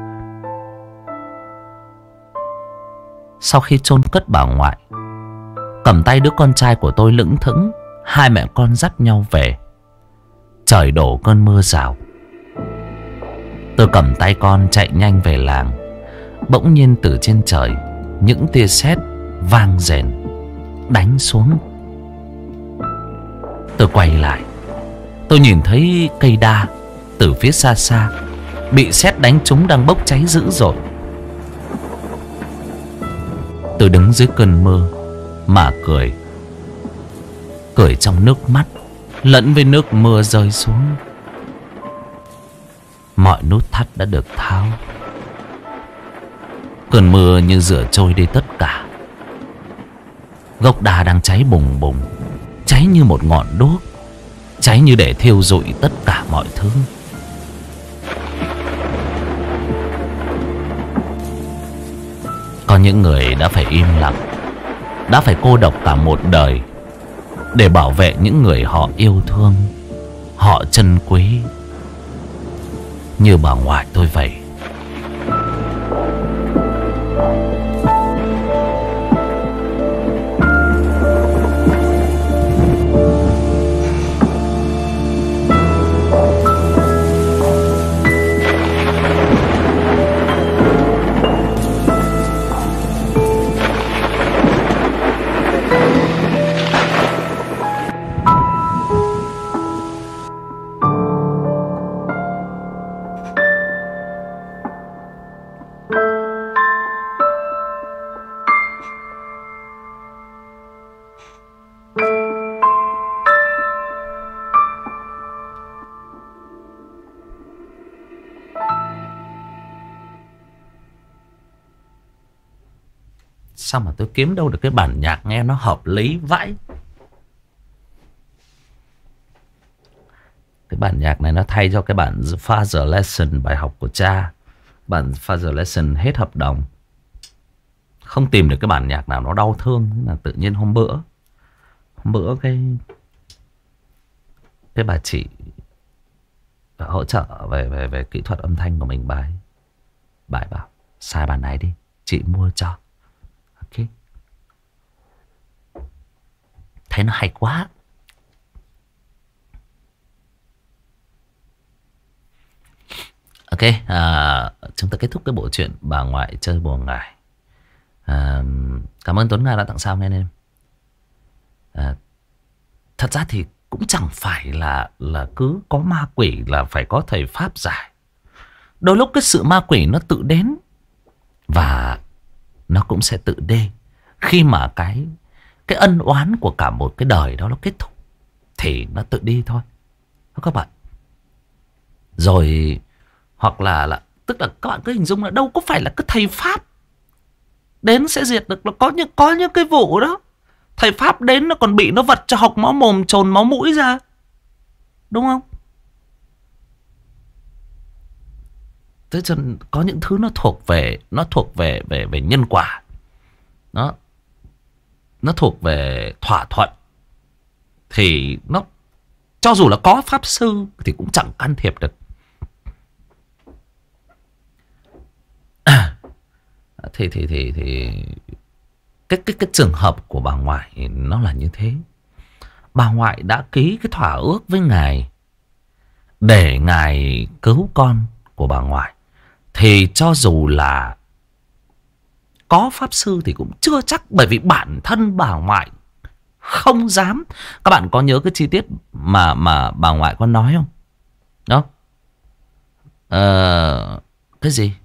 Sau khi chôn cất bà ngoại, cầm tay đứa con trai của tôi lững thững, hai mẹ con dắt nhau về. Trời đổ cơn mưa rào. Tôi cầm tay con chạy nhanh về làng. Bỗng nhiên từ trên trời, những tia sét vang rền đánh xuống. Tôi quay lại, tôi nhìn thấy cây đa từ phía xa xa bị sét đánh trúng đang bốc cháy dữ dội. Tôi đứng dưới cơn mưa mà cười, cười trong nước mắt lẫn với nước mưa rơi xuống. Mọi nút thắt đã được tháo. Cơn mưa như rửa trôi đi tất cả. Gốc đa đang cháy bùng bùng, cháy như một ngọn đuốc, cháy như để thiêu rụi tất cả mọi thứ. Có những người đã phải im lặng, đã phải cô độc cả một đời để bảo vệ những người họ yêu thương, họ trân quý, như bà ngoại tôi vậy. Sao mà tôi kiếm đâu được cái bản nhạc nghe nó hợp lý vãi. Cái bản nhạc này nó thay cho cái bản Father Lesson, bài học của cha. Bản Father Lesson hết hợp đồng. Không tìm được cái bản nhạc nào nó đau thương. Thế là tự nhiên hôm bữa cái bà chị hỗ trợ về kỹ thuật âm thanh của mình, bà ấy bảo xài bản này đi, chị mua cho. Ok, thấy nó hay quá. Ok, chúng ta kết thúc cái bộ truyện Bà Ngoại Chơi Bùa Ngải. Cảm ơn Tuấn Nga đã tặng sao nghe em. Thật ra thì cũng chẳng phải là cứ có ma quỷ là phải có thầy pháp giải. Đôi lúc cái sự ma quỷ nó tự đến và nó cũng sẽ tự đi. Khi mà cái ân oán của cả một cái đời đó nó kết thúc thì nó tự đi thôi các bạn. Rồi hoặc là tức là các bạn cứ hình dung là đâu có phải là cái thầy pháp đến sẽ diệt được. Nó có những cái vụ đó thầy pháp đến nó còn bị nó vật cho hộc máu mồm, trồn máu mũi ra, đúng không? Thế cho nên có những thứ nó thuộc về nhân quả. Nó thuộc về thỏa thuận. Thì nó cho dù là có pháp sư thì cũng chẳng can thiệp được. Thì cái trường hợp của bà ngoại nó là như thế. Bà ngoại đã ký cái thỏa ước với ngài để ngài cứu con của bà ngoại. Thì cho dù là có pháp sư thì cũng chưa chắc, bởi vì bản thân bà ngoại không dám. Các bạn có nhớ cái chi tiết mà bà ngoại có nói không? Đó. Cái gì?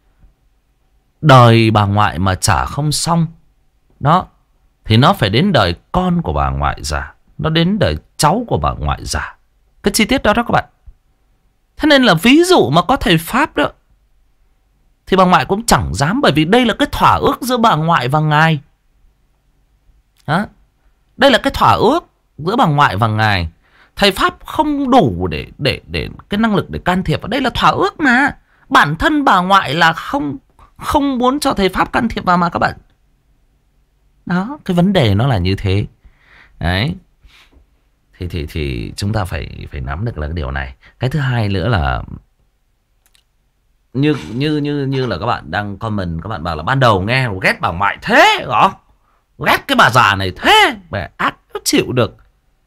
Đời bà ngoại mà trả không xong đó thì nó phải đến đời con của bà ngoại già, nó đến đời cháu của bà ngoại già. Cái chi tiết đó các bạn. Thế nên là ví dụ mà có thầy pháp đó thì bà ngoại cũng chẳng dám, bởi vì đây là cái thỏa ước giữa bà ngoại và ngài. Đó. Đây là cái thỏa ước giữa bà ngoại và ngài. Thầy pháp không đủ để cái năng lực để can thiệp. Và đây là thỏa ước mà. Bản thân bà ngoại là không muốn cho thầy pháp can thiệp vào mà các bạn. Đó, cái vấn đề nó là như thế. Đấy. Thì chúng ta phải nắm được là cái điều này. Cái thứ hai nữa là như là các bạn đang comment, các bạn bảo là ban đầu nghe ghét bà ngoại thế hả? Ghét cái bà già này thế, bà ác nó chịu được.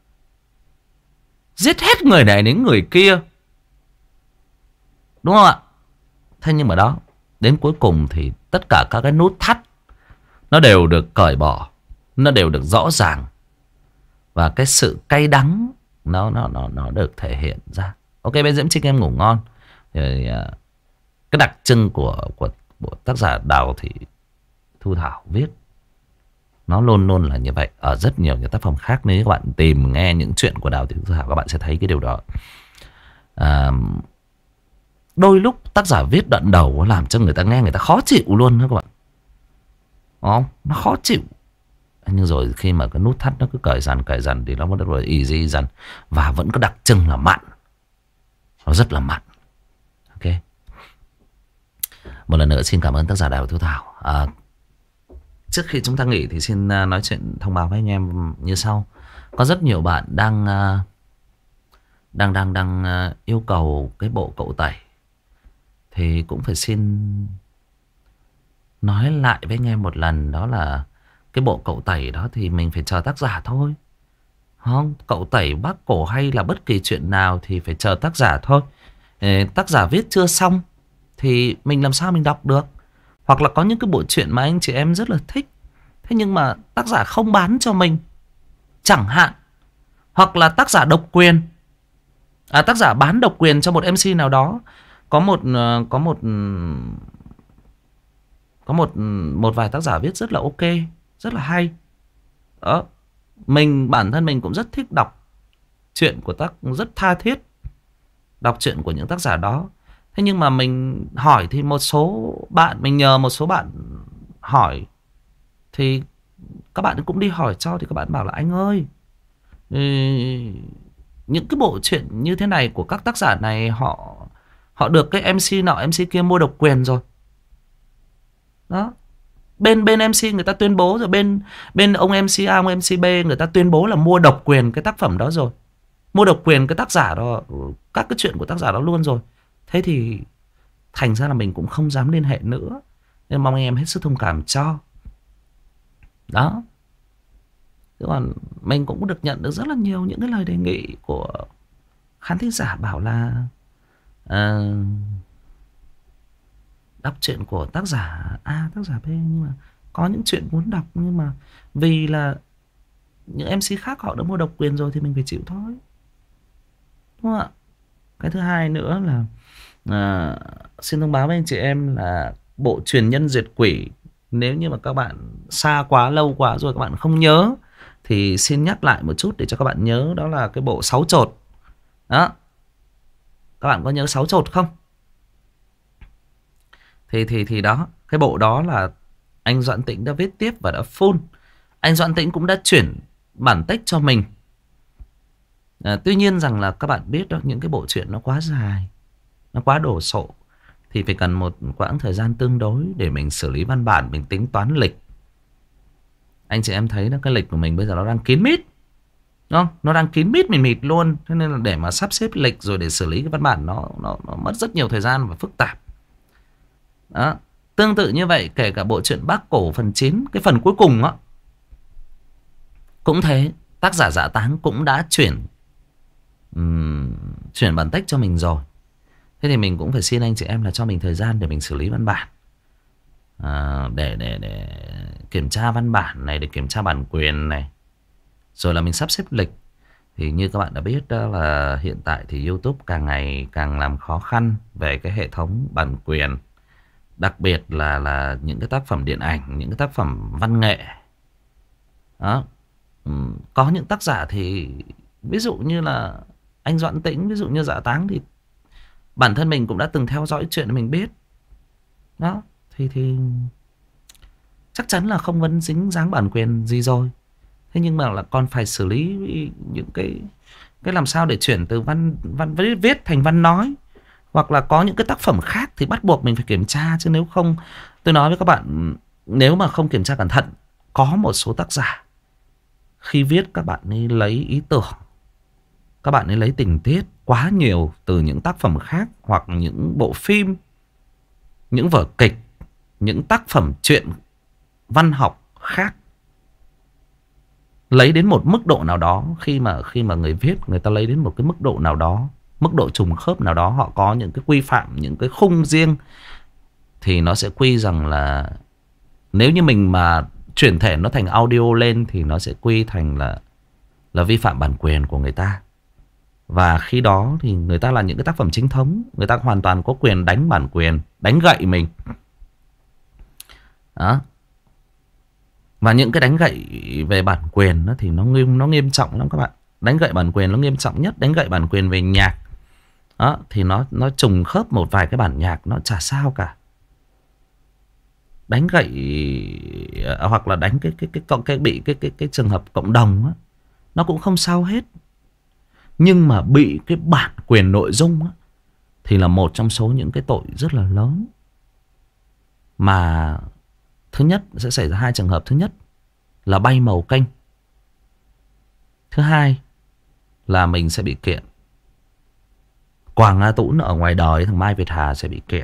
Giết hết người này đến người kia. Đúng không ạ? Thế nhưng mà đó, đến cuối cùng thì tất cả các cái nút thắt nó đều được cởi bỏ, nó đều được rõ ràng. Và cái sự cay đắng nó được thể hiện ra. Ok, bên Diễm Trinh em ngủ ngon. Rồi, cái đặc trưng của tác giả Đào Thị Thu Thảo viết nó luôn luôn là như vậy. Ở rất nhiều những tác phẩm khác, nếu các bạn tìm nghe những chuyện của Đào Thị Thu Thảo, các bạn sẽ thấy cái điều đó. Đôi lúc tác giả viết đoạn đầu làm cho người ta nghe người ta khó chịu luôn đó các bạn. Đúng không? Nó khó chịu. Nhưng rồi khi mà cái nút thắt nó cứ cởi dần thì nó bắt đầu easy dần. Và vẫn có đặc trưng là mặn. Nó rất là mặn. Ok. Một lần nữa xin cảm ơn tác giả Đào Thu Thảo. Trước khi chúng ta nghỉ thì xin nói chuyện thông báo với anh em như sau. Có rất nhiều bạn đang yêu cầu cái bộ cậu tẩy. Thì cũng phải xin nói lại với anh em một lần. Đó là cái bộ cậu tẩy đó thì mình phải chờ tác giả thôi. Không, cậu tẩy bác cổ hay là bất kỳ chuyện nào thì phải chờ tác giả thôi. Tác giả viết chưa xong thì mình làm sao mình đọc được. Hoặc là có những cái bộ truyện mà anh chị em rất là thích, thế nhưng mà tác giả không bán cho mình chẳng hạn. Hoặc là tác giả độc quyền, tác giả bán độc quyền cho một MC nào đó. Có một vài tác giả viết rất là ok, rất là hay. Đó. Bản thân mình cũng rất thích đọc chuyện của rất tha thiết đọc chuyện của những tác giả đó. Thế nhưng mà mình hỏi thì mình nhờ một số bạn hỏi Thì các bạn cũng đi hỏi cho, thì các bạn bảo là anh ơi, những cái bộ truyện như thế này của các tác giả này họ được cái MC nọ MC kia mua độc quyền rồi. Đó. Bên MC người ta tuyên bố rồi, bên ông MC A, ông MC B người ta tuyên bố là mua độc quyền cái tác phẩm đó rồi. Mua độc quyền cái tác giả đó, các cái chuyện của tác giả đó luôn rồi. Thế thì thành ra là mình cũng không dám liên hệ nữa. Nên mong anh em hết sức thông cảm cho. Đó. Thế còn mình cũng được nhận được rất là nhiều những cái lời đề nghị của khán thính giả bảo là đọc truyện của tác giả A, tác giả B, nhưng mà có những chuyện muốn đọc, nhưng mà vì là những MC khác họ đã mua độc quyền rồi thì mình phải chịu thôi, đúng không ạ? Cái thứ hai nữa là xin thông báo với anh chị em là bộ Truyền Nhân Duyệt Quỷ, nếu như mà các bạn xa quá, lâu quá rồi các bạn không nhớ thì xin nhắc lại một chút để cho các bạn nhớ. Đó là cái bộ 6 chột. Đó. Các bạn có nhớ 6 chột không? Thì đó, cái bộ đó là anh Doãn Tĩnh đã viết tiếp và đã full. Anh Doãn Tĩnh cũng đã chuyển bản text cho mình. Tuy nhiên rằng là các bạn biết đó, những cái bộ truyện nó quá dài, nó quá đồ sộ, thì phải cần một quãng thời gian tương đối để mình xử lý văn bản, mình tính toán lịch. Anh chị em thấy đó, cái lịch của mình bây giờ nó đang kín mít, đúng không? Nó đang kín mít mịt luôn. Thế nên là để mà sắp xếp lịch rồi để xử lý cái văn bản nó mất rất nhiều thời gian và phức tạp. Đó. Tương tự như vậy, kể cả bộ truyện Bác Cổ phần 9, cái phần cuối cùng á, cũng thế. Tác giả Dạ Táng cũng đã chuyển bản text cho mình rồi. Thế thì mình cũng phải xin anh chị em là cho mình thời gian để mình xử lý văn bản, để kiểm tra văn bản này, để kiểm tra bản quyền này, rồi là mình sắp xếp lịch. Thì như các bạn đã biết đó, là hiện tại thì YouTube càng ngày càng làm khó khăn về cái hệ thống bản quyền. Đặc biệt là những cái tác phẩm điện ảnh, những cái tác phẩm văn nghệ. Đó. Có những tác giả thì ví dụ như là anh Doãn Tĩnh, ví dụ như Dạ Táng, thì bản thân mình cũng đã từng theo dõi chuyện mình biết. Đó. Thì chắc chắn là không vấn dính dáng bản quyền gì rồi. Thế nhưng mà là còn phải xử lý những cái làm sao để chuyển từ văn viết thành văn nói. Hoặc là có những cái tác phẩm khác thì bắt buộc mình phải kiểm tra. Chứ nếu không, tôi nói với các bạn, nếu mà không kiểm tra cẩn thận, có một số tác giả khi viết các bạn ấy lấy ý tưởng, các bạn ấy lấy tình tiết quá nhiều từ những tác phẩm khác, hoặc những bộ phim, những vở kịch, những tác phẩm truyện văn học khác. Lấy đến một mức độ nào đó, khi mà người viết, người ta lấy đến một cái mức độ nào đó, mức độ trùng khớp nào đó, họ có những cái quy phạm, những cái khung riêng, thì nó sẽ quy rằng là nếu như mình mà chuyển thể nó thành audio lên thì nó sẽ quy thành là vi phạm bản quyền của người ta. Và khi đó thì người ta là những cái tác phẩm chính thống, người ta hoàn toàn có quyền đánh bản quyền, đánh gậy mình. Đó. Và những cái đánh gậy về bản quyền đó thì nó nghiêm trọng lắm các bạn. Đánh gậy bản quyền nó nghiêm trọng nhất. Đánh gậy bản quyền về nhạc đó, thì nó trùng khớp một vài cái bản nhạc, nó chả sao cả. Đánh gậy hoặc là đánh cái trường hợp cộng đồng đó, nó cũng không sao hết. Nhưng mà bị cái bản quyền nội dung đó, thì là một trong số những cái tội rất là lớn. Mà thứ nhất sẽ xảy ra hai trường hợp. Thứ nhất là bay màu kênh. Thứ hai là mình sẽ bị kiện. Quảng A Tũng ở ngoài đời, thằng Mai Việt Hà sẽ bị kiện.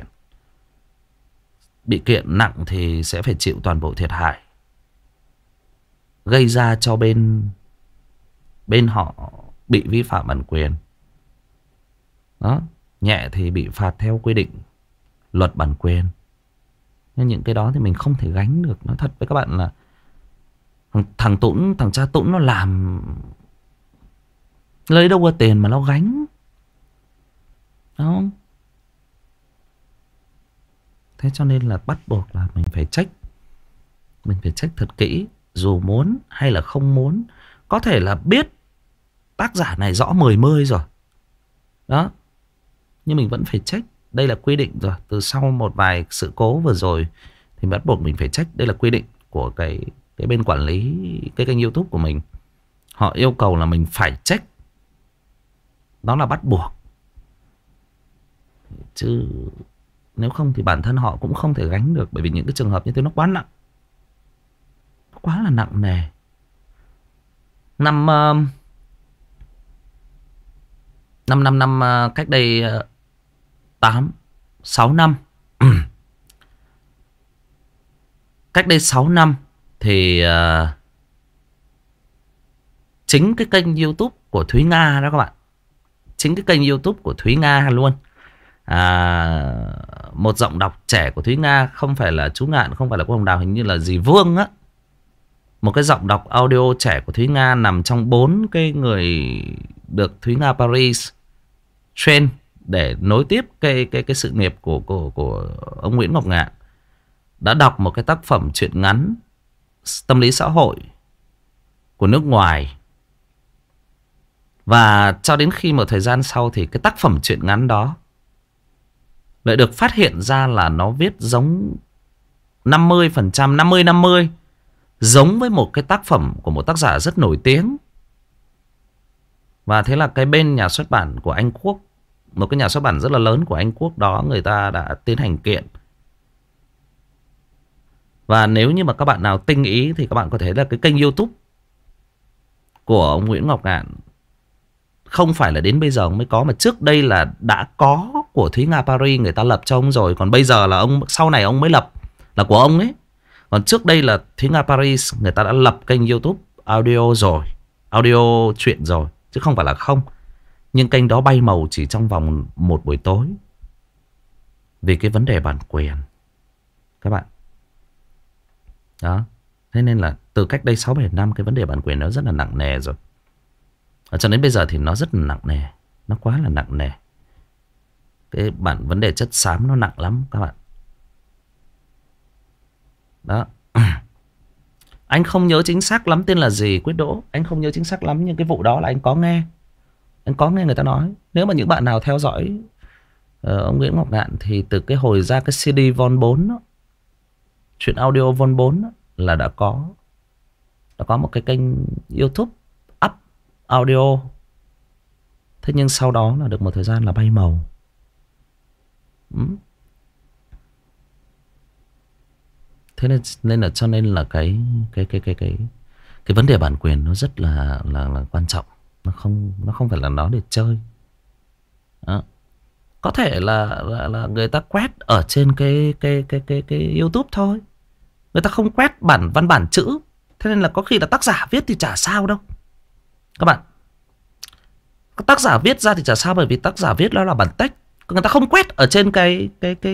Bị kiện nặng thì sẽ phải chịu toàn bộ thiệt hại, gây ra cho bên họ bị vi phạm bản quyền. Đó. Nhẹ thì bị phạt theo quy định luật bản quyền. Nhưng những cái đó thì mình không thể gánh được. Nói thật với các bạn là thằng cha Tũng nó làm, lấy đâu ra tiền mà nó gánh. Đúng không? Thế cho nên là bắt buộc là mình phải check. Mình phải check thật kỹ. Dù muốn hay là không muốn. Có thể là biết tác giả này rõ 10 rồi. Đó. Nhưng mình vẫn phải check. Đây là quy định rồi. Từ sau một vài sự cố vừa rồi thì bắt buộc mình phải check. Đây là quy định của cái bên quản lý cái kênh YouTube của mình, họ yêu cầu là mình phải check. Đó là bắt buộc. Chứ nếu không thì bản thân họ cũng không thể gánh được. Bởi vì những cái trường hợp như thế nó quá nặng, quá là nặng nề. Năm cách đây 6 năm cách đây 6 năm thì chính cái kênh YouTube của Thúy Nga đó các bạn, chính cái kênh YouTube của Thúy Nga luôn, một giọng đọc trẻ của Thúy Nga, không phải là chú Ngạn, không phải là cô Hồng Đào, hình như là dì Vương á. Một cái giọng đọc audio trẻ của Thúy Nga nằm trong 4 cái người được Thúy Nga Paris train để nối tiếp cái sự nghiệp của ông Nguyễn Ngọc Ngạn, đã đọc một cái tác phẩm truyện ngắn tâm lý xã hội của nước ngoài. Và cho đến khi một thời gian sau thì cái tác phẩm truyện ngắn đó lại được phát hiện ra là nó viết giống 50%, 50-50, giống với một cái tác phẩm của một tác giả rất nổi tiếng. Và thế là cái bên nhà xuất bản của Anh Quốc, một cái nhà xuất bản rất là lớn của Anh Quốc đó, người ta đã tiến hành kiện. Và nếu như mà các bạn nào tinh ý thì các bạn có thể là cái kênh YouTube của ông Nguyễn Ngọc Ngạn không phải là đến bây giờ mới có, mà trước đây là đã có của Thúy Nga Paris, người ta lập cho ông rồi. Còn bây giờ là ông, sau này ông mới lập, là của ông ấy. Còn trước đây là Thúy Nga Paris, người ta đã lập kênh YouTube audio rồi, audio truyện rồi, chứ không phải là không. Nhưng kênh đó bay màu chỉ trong vòng một buổi tối vì cái vấn đề bản quyền các bạn. Đó. Thế nên là từ cách đây 6-7 năm cái vấn đề bản quyền nó rất là nặng nề rồi. Cho đến bây giờ thì nó rất là nặng nề, nó quá là nặng nề. Cái vấn đề chất xám nó nặng lắm các bạn. Đó. Anh không nhớ chính xác lắm tên là gì, Quyết Đỗ. Anh không nhớ chính xác lắm, nhưng cái vụ đó là anh có nghe. Anh có nghe người ta nói. Nếu mà những bạn nào theo dõi ông Nguyễn Ngọc Ngạn thì từ cái hồi ra cái CD Von 4 đó, chuyện audio Von 4 đó, là đã có một cái kênh YouTube up audio. Thế nhưng sau đó là được một thời gian là bay màu. Thế nên là cho nên là cái vấn đề bản quyền nó rất là quan trọng. Nó không phải là nó để chơi. Đó. Có thể là người ta quét ở trên cái YouTube thôi. Người ta không quét văn bản chữ. Thế nên là có khi là tác giả viết thì chả sao đâu các bạn. Tác giả viết ra thì chả sao, bởi vì tác giả viết nó là bản text. Người ta không quét ở trên cái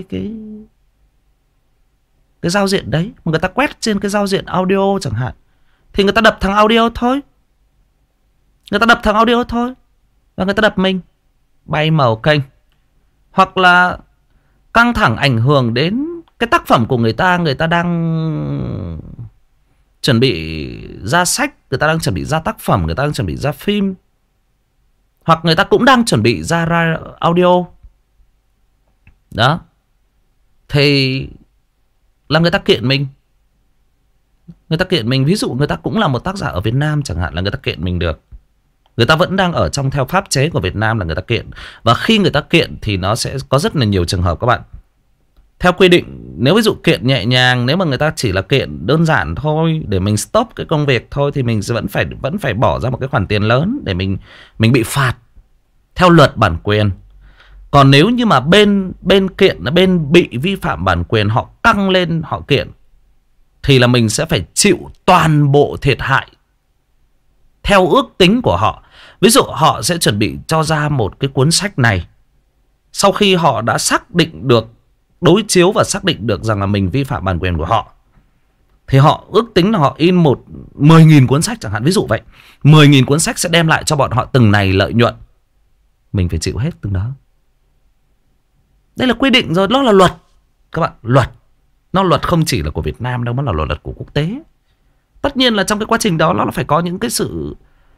giao diện đấy, mà người ta quét trên cái giao diện audio chẳng hạn, thì người ta đập thằng audio thôi. Người ta đập thằng audio thôi. Và người ta đập mình bay màu kênh. Hoặc là căng thẳng ảnh hưởng đến cái tác phẩm của người ta. Người ta đang chuẩn bị ra sách, người ta đang chuẩn bị ra tác phẩm, người ta đang chuẩn bị ra phim, hoặc người ta cũng đang chuẩn bị ra audio. Đó. Thì là người ta kiện mình. Người ta kiện mình. Ví dụ người ta cũng là một tác giả ở Việt Nam chẳng hạn, là người ta kiện mình được. Người ta vẫn đang ở trong theo pháp chế của Việt Nam là người ta kiện. Và khi người ta kiện thì nó sẽ có rất là nhiều trường hợp các bạn. Theo quy định, nếu ví dụ kiện nhẹ nhàng, nếu mà người ta chỉ là kiện đơn giản thôi, để mình stop cái công việc thôi, thì mình vẫn phải bỏ ra một cái khoản tiền lớn để mình bị phạt theo luật bản quyền. Còn nếu như mà bên kiện, bên bị vi phạm bản quyền, họ căng lên họ kiện, thì là mình sẽ phải chịu toàn bộ thiệt hại theo ước tính của họ. Ví dụ họ sẽ chuẩn bị cho ra một cái cuốn sách này, sau khi họ đã xác định được, đối chiếu và xác định được rằng là mình vi phạm bản quyền của họ, thì họ ước tính là họ in 10.000 cuốn sách chẳng hạn, ví dụ vậy. 10.000 cuốn sách sẽ đem lại cho bọn họ từng này lợi nhuận. Mình phải chịu hết từng đó. Đây là quy định rồi, nó là luật các bạn, luật. Nó luật không chỉ là của Việt Nam đâu, mà là luật của quốc tế. Tất nhiên là trong cái quá trình đó nó phải có những cái sự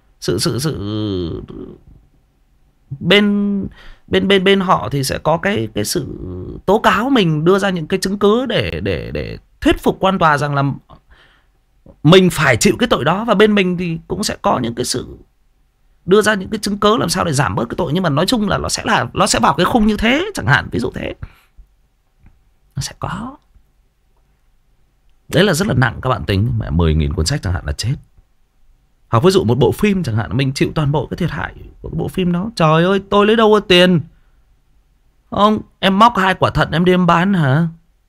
bên họ thì sẽ có cái sự tố cáo mình, đưa ra những cái chứng cứ để thuyết phục quan tòa rằng là mình phải chịu cái tội đó, và bên mình thì cũng sẽ có những cái sự đưa ra những cái chứng cớ làm sao để giảm bớt cái tội. Nhưng mà nói chung là nó sẽ vào cái khung như thế chẳng hạn, ví dụ thế. Nó sẽ có. Đấy là rất là nặng các bạn tính. Mẹ 10.000 cuốn sách chẳng hạn là chết. Hoặc ví dụ một bộ phim chẳng hạn, mình chịu toàn bộ cái thiệt hại của cái bộ phim đó. Trời ơi, tôi lấy đâu có tiền. Không, em móc 2 quả thận em đi em bán hả?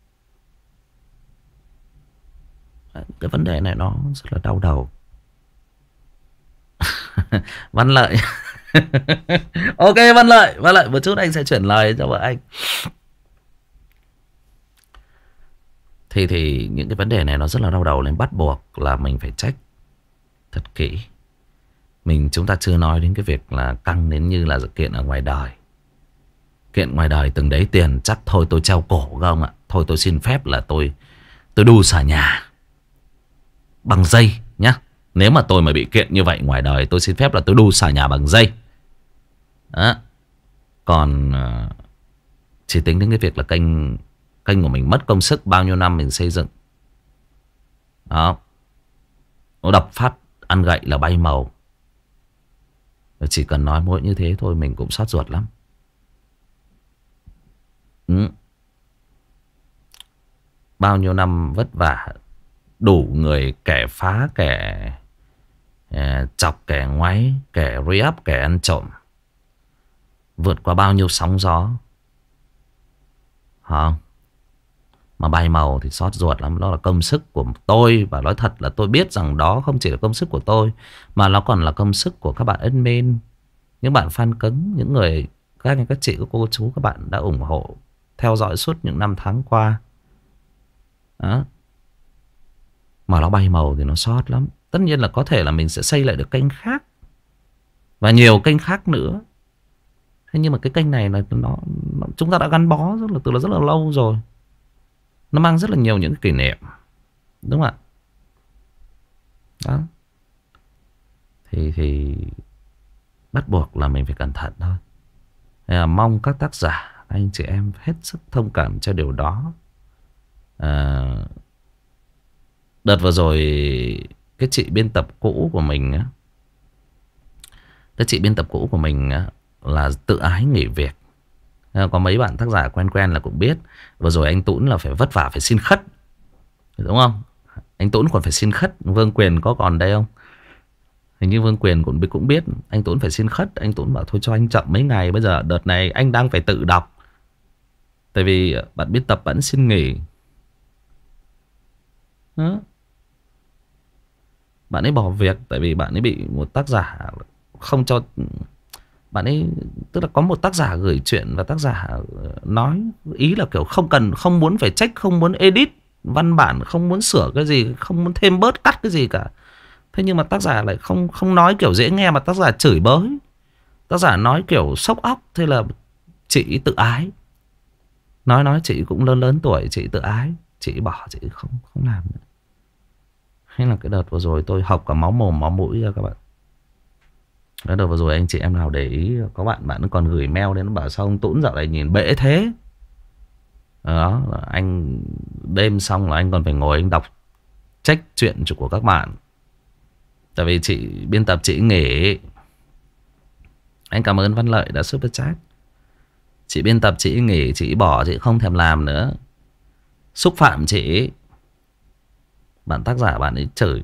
Cái vấn đề này nó rất là đau đầu. Văn Lợi. Ok Văn Lợi một chút anh sẽ chuyển lời cho vợ anh. Thì những cái vấn đề này nó rất là đau đầu, nên bắt buộc là mình phải trách thật kỹ. Chúng ta chưa nói đến cái việc là căng đến như là kiện ở ngoài đời. Kiện ngoài đời từng đấy tiền chắc thôi tôi treo cổ không ạ. Thôi tôi xin phép là tôi đu xà nhà bằng dây nhá. Nếu mà tôi mà bị kiện như vậy ngoài đời, tôi xin phép là tôi đu xà nhà bằng dây. Đó. Còn chỉ tính đến cái việc là kênh của mình mất công sức bao nhiêu năm mình xây dựng. Đó. Nó đập phát ăn gậy là bay màu. Chỉ cần nói mỗi như thế thôi mình cũng xót ruột lắm. Bao nhiêu năm vất vả, đủ người kẻ phá, kẻ chọc, kẻ ngoáy, kẻ re-up, kẻ ăn trộm, vượt qua bao nhiêu sóng gió. Hả? Mà bay màu thì xót ruột lắm. Đó là công sức của tôi. Và nói thật là tôi biết rằng đó không chỉ là công sức của tôi, mà nó còn là công sức của các bạn admin, những bạn fan cứng, những người, các anh các chị, các cô chú, các bạn đã ủng hộ theo dõi suốt những năm tháng qua. Đó. Mà nó bay màu thì nó xót lắm. Tất nhiên là có thể là mình sẽ xây lại được kênh khác, và nhiều kênh khác nữa. Thế nhưng mà cái kênh này là nó chúng ta đã gắn bó từ rất là lâu rồi. Nó mang rất là nhiều những kỷ niệm. Đúng không ạ? Đó. Thì bắt buộc là mình phải cẩn thận thôi. Mong các tác giả, anh chị em hết sức thông cảm cho điều đó. Đợt vừa rồi cái chị biên tập cũ của mình á, là tự ái nghỉ việc. Có mấy bạn tác giả quen là cũng biết. Vừa rồi anh Tũn là phải vất vả, phải xin khất, đúng không? Anh Tũn còn phải xin khất. Vương Quyền có còn đây không? Hình như Vương Quyền cũng biết. Anh Tũn phải xin khất. Anh Tũn bảo thôi cho anh chậm mấy ngày. Bây giờ đợt này anh đang phải tự đọc. Tại vì bạn biên tập bạn xin nghỉ. Đó. Bạn ấy bỏ việc tại vì bạn ấy bị một tác giả không cho. Bạn ấy, tức là có một tác giả gửi chuyện và tác giả nói ý là kiểu không muốn phải check, không muốn edit văn bản, không muốn sửa cái gì, không muốn thêm bớt cắt cái gì cả. Thế nhưng mà tác giả lại không nói kiểu dễ nghe, mà tác giả chửi bới, tác giả nói kiểu sốc óc. Thế là chị tự ái, nói chị cũng lớn tuổi, chị tự ái, chị bỏ, chị không làm nữa. Hay là cái đợt vừa rồi tôi học cả máu mồm máu mũi ra các bạn. Cái đợt vừa rồi anh chị em nào để ý, có bạn còn gửi mail đến, nó bảo sao ông Tũn dạo này nhìn bể thế. Đó, anh đêm xong là anh còn phải ngồi anh đọc check chuyện của các bạn. Tại vì chị biên tập chị nghỉ. Anh cảm ơn Văn Lợi đã super chat. Chị biên tập chị nghỉ, chị bỏ, chị không thèm làm nữa. Xúc phạm chị. Bạn tác giả bạn ấy chửi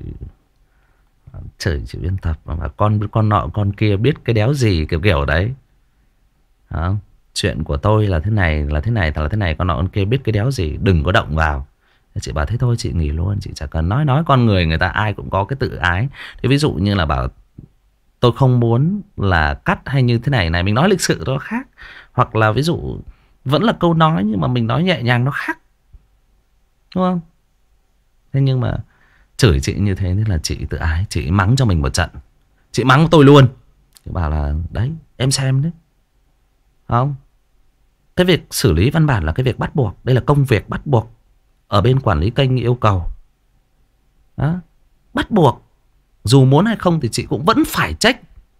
chị biên tập, mà con nọ con kia biết cái đéo gì, kiểu đấy. Đó. Chuyện của tôi là thế này, là thế này, con nọ con kia biết cái đéo gì, đừng có động vào. Chị bảo thế thôi chị nghỉ luôn, chị chả cần nói con người ta ai cũng có cái tự ái. Thế ví dụ như là bảo tôi không muốn là cắt hay như thế này, mình nói lịch sự nó khác. Hoặc là ví dụ vẫn là câu nói nhưng mà mình nói nhẹ nhàng nó khác, đúng không? Thế nhưng mà chửi chị như thế nên là chị tự ái, chị mắng cho mình một trận. Chị mắng tôi luôn. Chị bảo là đấy, em xem đấy. Không? Cái việc xử lý văn bản là cái việc bắt buộc. Đây là công việc bắt buộc. Ở bên quản lý kênh yêu cầu. Đó. Bắt buộc. Dù muốn hay không thì chị cũng vẫn phải check.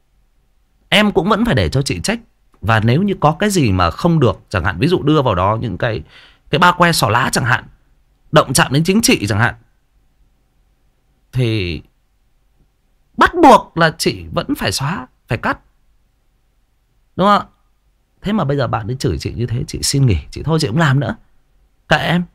Em cũng vẫn phải để cho chị check. Và nếu như có cái gì mà không được, chẳng hạn ví dụ đưa vào đó những cái ba que xỏ lá chẳng hạn, động chạm đến chính trị chẳng hạn, thì bắt buộc là chị vẫn phải xóa, phải cắt. Đúng không? Thế mà bây giờ bạn ấy chửi chị như thế, chị xin nghỉ, chị thôi chị không làm nữa. Kệ em.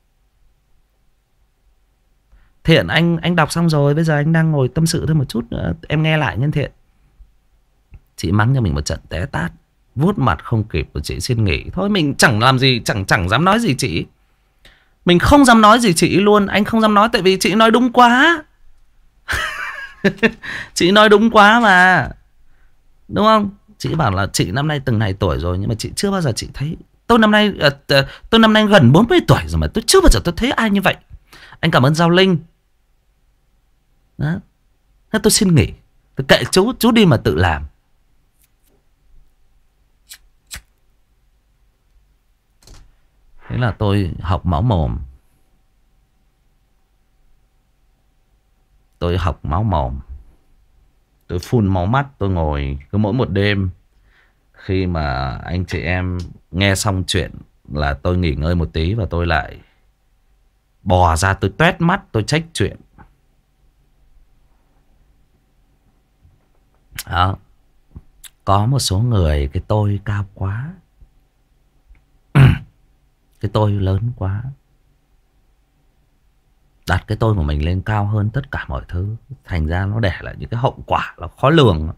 Thiện, anh đọc xong rồi, bây giờ anh đang ngồi tâm sự thêm một chút nữa, em nghe lại nhân Thiện. Chị mắng cho mình một trận té tát, vuốt mặt không kịp của chị xin nghỉ. Thôi mình chẳng làm gì, chẳng dám nói gì chị. Mình không dám nói gì chị luôn. Anh không dám nói tại vì chị nói đúng quá. Chị nói đúng quá mà. Đúng không? Chị bảo là chị năm nay từng này tuổi rồi, nhưng mà chị chưa bao giờ chị thấy. Tôi năm nay gần 40 tuổi rồi mà tôi chưa bao giờ tôi thấy ai như vậy. Anh cảm ơn Giao Linh. Đó. Thế tôi xin nghỉ. Tôi kệ chú đi mà tự làm. Thế là tôi học máu mồm. Tôi học máu mồm. Tôi phun máu mắt. Tôi ngồi cứ mỗi một đêm, khi mà anh chị em nghe xong chuyện là tôi nghỉ ngơi một tí, và tôi lại bò ra, tôi toét mắt, tôi trách chuyện. Đó. Có một số người cái tôi cao quá, cái tôi lớn quá, đặt cái tôi của mình lên cao hơn tất cả mọi thứ. Thành ra nó để lại những cái hậu quả là khó lường.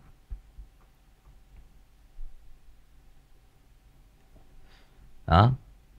Đó.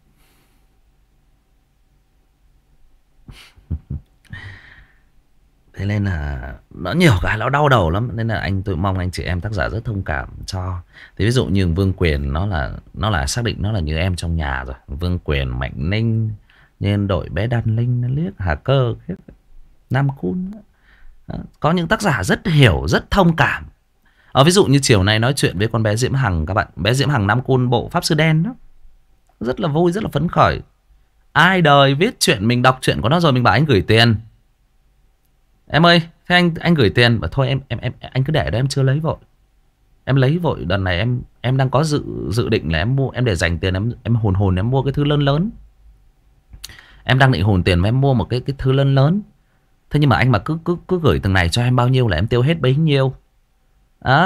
Thế nên là nó nhiều cái nó đau đầu lắm. Nên là tôi mong anh chị em tác giả rất thông cảm cho. Thì ví dụ như Vương Quyền, nó là xác định nó là như em trong nhà rồi. Vương Quyền, Mạnh Ninh, Nhiên Đội, Bé Đan Linh, nó liếc, Hà Cơ, Nam Cun. Có những tác giả rất hiểu, rất thông cảm. Ví dụ như chiều nay nói chuyện với con bé Diễm Hằng các bạn. Bé Diễm Hằng Nam Cun bộ Pháp Sư Đen đó. Rất là vui, rất là phấn khởi. Ai đời viết chuyện, mình đọc chuyện của nó rồi mình bảo anh gửi tiền. Em ơi, thế anh gửi tiền. Bảo thôi anh cứ để đó, em chưa lấy vội. Em lấy vội đợt này em đang có dự định là em mua, em để dành tiền, em hồn em mua cái thứ lớn. Em đang định hồn tiền mà em mua một cái thứ lớn. Thế nhưng mà anh mà cứ gửi từng này cho em bao nhiêu là em tiêu hết bấy nhiêu. Đó.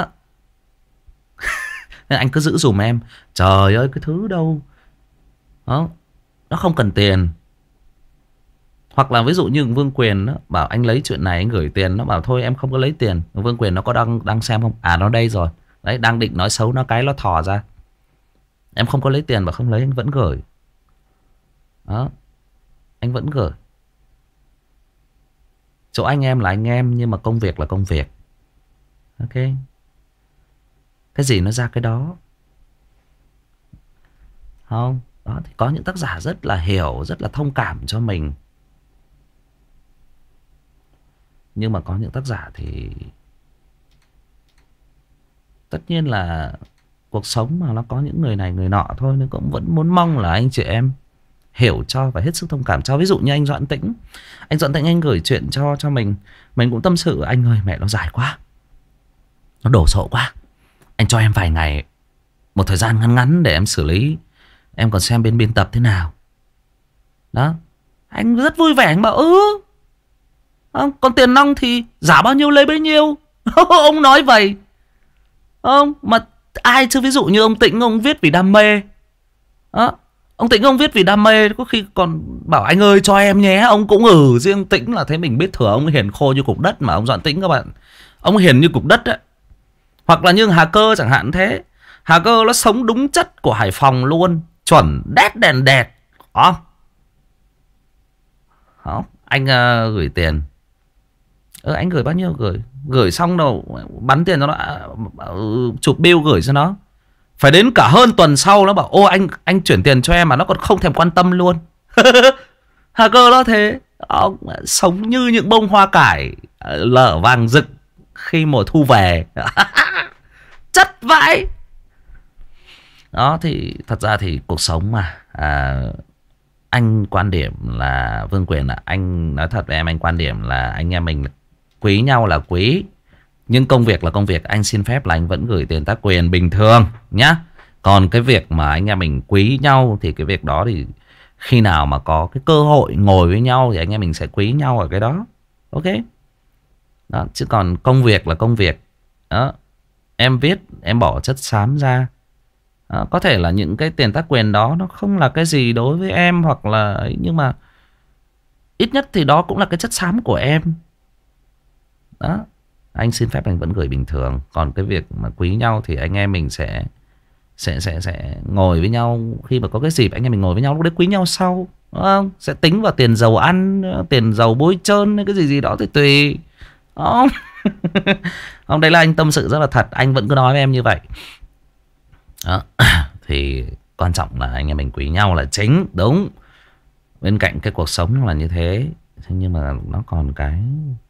Nên anh cứ giữ dùm em. Trời ơi, cái thứ đâu đó, nó không cần tiền. Hoặc là ví dụ như Vương Quyền đó, bảo anh lấy chuyện này anh gửi tiền, nó bảo thôi em không có lấy tiền. Vương Quyền nó có đang xem không? À, nó đây rồi. Đấy, đang định nói xấu nó cái nó thò ra. Em không có lấy tiền và không lấy, anh vẫn gửi. Đó. Anh vẫn gửi. Chỗ anh em là anh em, nhưng mà công việc là công việc. Ok. Cái gì nó ra cái đó. Không? Đó, thì có những tác giả rất là hiểu, rất là thông cảm cho mình. Nhưng mà có những tác giả thì tất nhiên là cuộc sống mà nó có những người này người nọ thôi, nên cũng vẫn muốn mong là anh chị em hiểu cho và hết sức thông cảm cho. Ví dụ như anh Doãn Tĩnh. Anh Doãn Tĩnh anh gửi chuyện cho mình cũng tâm sự. Anh ơi, mẹ nó dài quá, nó đổ sộ quá, anh cho em vài ngày, một thời gian ngắn để em xử lý. Em còn xem bên biên tập thế nào. Đó. Anh rất vui vẻ, anh bảo còn tiền nong thì giả bao nhiêu lấy bấy nhiêu. Ông nói vậy. Không, mà ai chứ, ví dụ như ông Tĩnh, ông viết vì đam mê. Đó. Ông Tĩnh ông viết vì đam mê, có khi còn bảo anh ơi cho em nhé. Ông cũng riêng Tĩnh là thấy mình biết thừa. Ông hiền khô như cục đất mà, ông Doãn Tĩnh các bạn. Ông hiền như cục đất đấy. Hoặc là như Hà Cơ chẳng hạn thế. Hà Cơ nó sống đúng chất của Hải Phòng luôn. Chuẩn đét đèn đẹt. Đó. Anh gửi tiền. Anh gửi bao nhiêu gửi. Gửi xong đâu bắn tiền cho nó, chụp bill gửi cho nó. Phải đến cả hơn tuần sau nó bảo ô anh chuyển tiền cho em, mà nó còn không thèm quan tâm luôn. Hà Cơ nó thế. Ông sống như những bông hoa cải lở vàng rực khi mùa thu về. Chất vãi. Đó, thì thật ra thì cuộc sống mà anh quan điểm là Vương Quyền, là anh nói thật với em, anh quan điểm là anh em mình quý nhau là quý, nhưng công việc là công việc. Anh xin phép là anh vẫn gửi tiền tác quyền bình thường nhá. Còn cái việc mà anh em mình quý nhau thì cái việc đó thì khi nào mà có cái cơ hội ngồi với nhau thì anh em mình sẽ quý nhau ở cái đó. Ok. Đó, chứ còn công việc là công việc. Đó, em viết, em bỏ chất xám ra. Đó, có thể là những cái tiền tác quyền đó nó không là cái gì đối với em hoặc là, nhưng mà ít nhất thì đó cũng là cái chất xám của em. Đó, anh xin phép anh vẫn gửi bình thường. Còn cái việc mà quý nhau thì anh em mình sẽ ngồi với nhau. Khi mà có cái dịp anh em mình ngồi với nhau, lúc đấy quý nhau sau, đúng không? Sẽ tính vào tiền dầu ăn, tiền dầu bôi trơn, cái gì gì đó thì tùy. Không. Không, đấy là anh tâm sự rất là thật. Anh vẫn cứ nói với em như vậy. Đó. Thì quan trọng là anh em mình quý nhau là chính. Đúng. Bên cạnh cái cuộc sống là như thế. Thế nhưng mà nó còn cái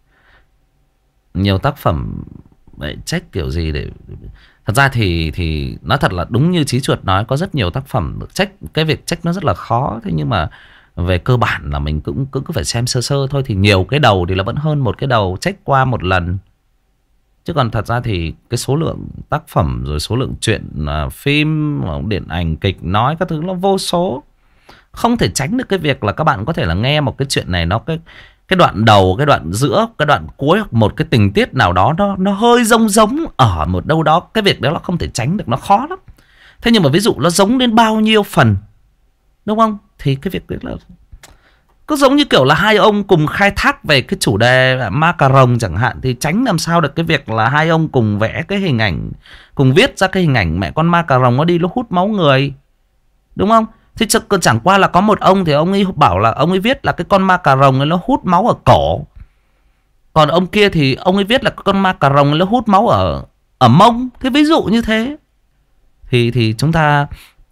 nhiều tác phẩm để trách kiểu gì để... Thật ra thì nói thật là đúng như Chí Chuột nói, có rất nhiều tác phẩm được trách. Cái việc trách nó rất là khó. Thế nhưng mà về cơ bản là mình cũng cứ phải xem sơ sơ thôi. Thì nhiều cái đầu thì là vẫn hơn một cái đầu trách qua một lần. Chứ còn thật ra thì cái số lượng tác phẩm rồi số lượng chuyện phim, điện ảnh, kịch nói các thứ nó vô số. Không thể tránh được cái việc là các bạn có thể là nghe một cái chuyện này nó cái đoạn đầu, cái đoạn giữa, cái đoạn cuối, một cái tình tiết nào đó nó hơi giống ở một đâu đó. Cái việc đó nó không thể tránh được, nó khó lắm. Thế nhưng mà ví dụ nó giống đến bao nhiêu phần, đúng không? Thì cái việc đấy là có giống như kiểu là hai ông cùng khai thác về cái chủ đề ma cà rồng chẳng hạn, thì tránh làm sao được cái việc là hai ông cùng vẽ cái hình ảnh, cùng viết ra cái hình ảnh mẹ con ma cà rồng nó đi nó hút máu người, đúng không? Thế chẳng qua là có một ông thì ông ấy bảo là ông ấy viết là cái con ma cà rồng ấy nó hút máu ở cổ. Còn ông kia thì ông ấy viết là con ma cà rồng ấy nó hút máu ở mông. Thế ví dụ như thế thì chúng ta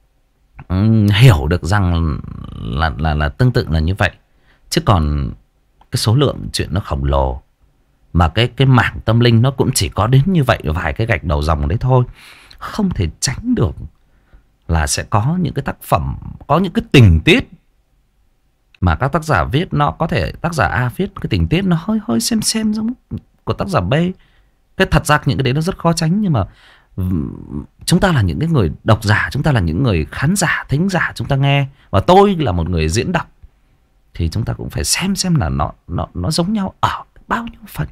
hiểu được rằng là tương tự là như vậy. Chứ còn cái số lượng chuyện nó khổng lồ, mà cái mảng tâm linh nó cũng chỉ có đến như vậy, vài cái gạch đầu dòng đấy thôi. Không thể tránh được là sẽ có những cái tác phẩm, có những cái tình tiết mà các tác giả viết, nó có thể tác giả A viết cái tình tiết nó hơi xem giống của tác giả B. Cái thật ra những cái đấy nó rất khó tránh. Nhưng mà chúng ta là những cái người độc giả, chúng ta là những người khán giả, thính giả, chúng ta nghe, và tôi là một người diễn đọc, thì chúng ta cũng phải xem là nó giống nhau ở bao nhiêu phần.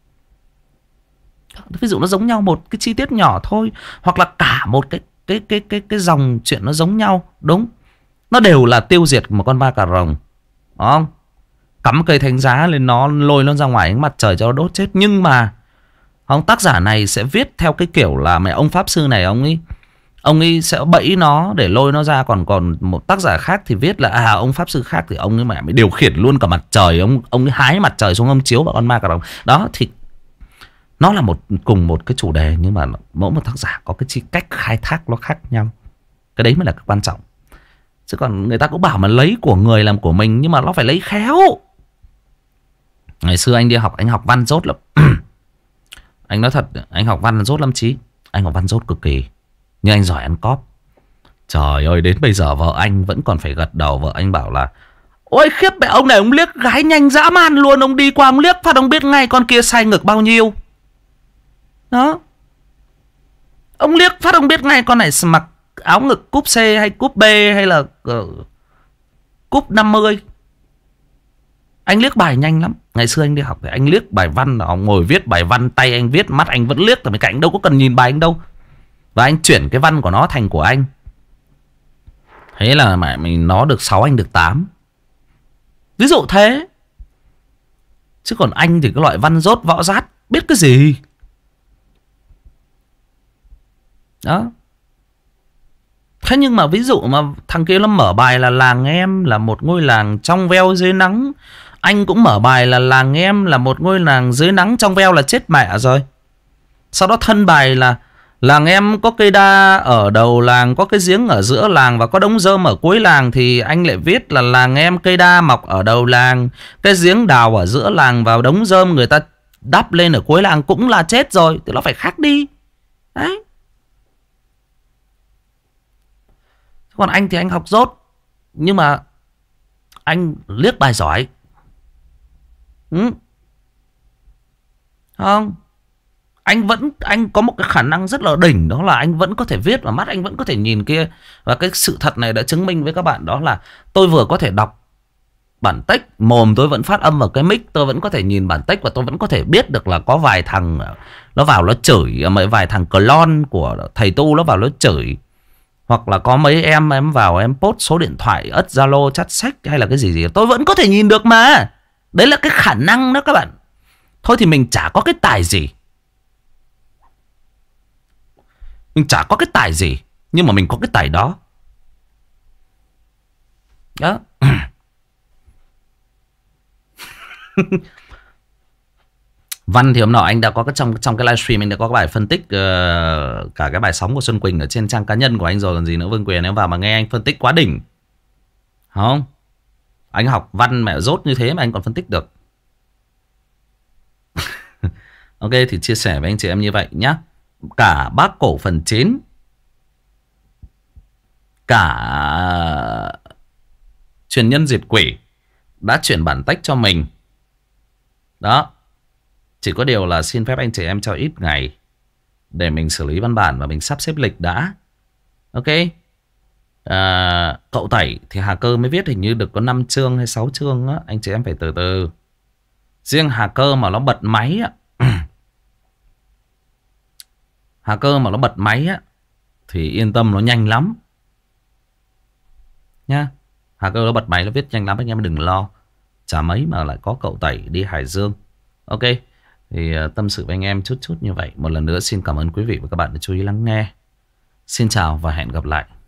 Ví dụ nó giống nhau một cái chi tiết nhỏ thôi, hoặc là cả một cái dòng chuyện nó giống nhau, đúng, nó đều là tiêu diệt một con ma cà rồng, đúng không? Cắm cây thánh giá lên nó, lôi nó ra ngoài ánh mặt trời cho nó đốt chết. Nhưng mà ông tác giả này sẽ viết theo cái kiểu là mẹ ông pháp sư này ông ấy sẽ bẫy nó để lôi nó ra. Còn một tác giả khác thì viết là ông pháp sư khác thì ông ấy mẹ mới điều khiển luôn cả mặt trời, ông ấy hái mặt trời xuống, ông chiếu vào con ma cà rồng. Đó, thì nó là cùng một cái chủ đề, nhưng mà mỗi một tác giả có cái cách khai thác nó khác nhau. Cái đấy mới là cái quan trọng. Chứ còn người ta cũng bảo mà lấy của người làm của mình, nhưng mà nó phải lấy khéo. Ngày xưa anh đi học, anh học văn dốt lắm. Anh nói thật, anh học văn dốt lắm Chí. Anh học văn dốt cực kỳ, nhưng anh giỏi ăn cóp. Trời ơi, đến bây giờ vợ anh vẫn còn phải gật đầu. Vợ anh bảo là ôi khiếp mẹ, ông này ông liếc gái nhanh dã man luôn. Ông đi qua ông liếc phát ông biết ngay con kia sai ngực bao nhiêu. Đó, ông liếc phát ông biết ngay con này mặc áo ngực cúp C hay cúp B hay là cúp 50. Anh liếc bài nhanh lắm. Ngày xưa anh đi học thì anh liếc bài văn, ông ngồi viết bài văn, tay anh viết, mắt anh vẫn liếc từ bên cạnh, đâu có cần nhìn bài anh đâu. Và anh chuyển cái văn của nó thành của anh. Thế là mẹ mình nó được 6 anh được 8. Ví dụ thế. Chứ còn anh thì cái loại văn dốt võ rát biết cái gì. Đó. Thế nhưng mà ví dụ mà thằng kia nó mở bài là làng em là một ngôi làng trong veo dưới nắng, anh cũng mở bài là làng em là một ngôi làng dưới nắng trong veo là chết mẹ rồi. Sau đó thân bài là làng em có cây đa ở đầu làng, có cái giếng ở giữa làng và có đống rơm ở cuối làng, thì anh lại viết là làng em cây đa mọc ở đầu làng, cái giếng đào ở giữa làng và đống rơm người ta đắp lên ở cuối làng cũng là chết rồi. Thì nó phải khác đi. Đấy. Còn anh thì anh học dốt, nhưng mà anh liếc bài giỏi. Không, anh có một cái khả năng rất là đỉnh, đó là anh vẫn có thể viết và mắt anh vẫn có thể nhìn kia. Và cái sự thật này đã chứng minh với các bạn, đó là tôi vừa có thể đọc bản text. Mồm tôi vẫn phát âm vào cái mic. Tôi vẫn có thể nhìn bản text. Và tôi vẫn có thể biết được là có vài thằng nó vào nó chửi. Vài thằng clone của thầy Tu nó vào nó chửi. Hoặc là có mấy em vào em post số điện thoại, ất Zalo, chat sách hay là cái gì. Tôi vẫn có thể nhìn được mà. Đấy là cái khả năng đó các bạn. Thôi thì mình chả có cái tài gì. Mình chả có cái tài gì. Nhưng mà mình có cái tài đó. Đó. Văn thì hôm nọ anh đã có cái trong cái livestream anh đã có cái bài phân tích cả cái bài sóng của Xuân Quỳnh ở trên trang cá nhân của anh rồi còn gì nữa. Vương Quyền em vào mà nghe anh phân tích quá đỉnh. Không? Anh học văn mẹ dốt như thế mà anh còn phân tích được. Ok thì chia sẻ với anh chị em như vậy nhá. Cả Bác Cổ phần 9, cả Truyền Nhân Diệt Quỷ đã chuyển bản tách cho mình. Đó. Chỉ có điều là xin phép anh chị em cho ít ngày để mình xử lý văn bản và mình sắp xếp lịch đã. Ok. Cậu Tẩy thì Hà Cơ mới viết hình như được có 5 chương hay 6 chương á. Anh chị em phải từ từ. Riêng Hà Cơ mà nó bật máy á Hà Cơ mà nó bật máy á thì yên tâm nó nhanh lắm nhá. Hà Cơ nó bật máy nó viết nhanh lắm, anh em đừng lo. Chả mấy mà lại có Cậu Tẩy đi Hải Dương. Ok. Thì tâm sự với anh em chút như vậy. Một lần nữa xin cảm ơn quý vị và các bạn đã chú ý lắng nghe. Xin chào và hẹn gặp lại.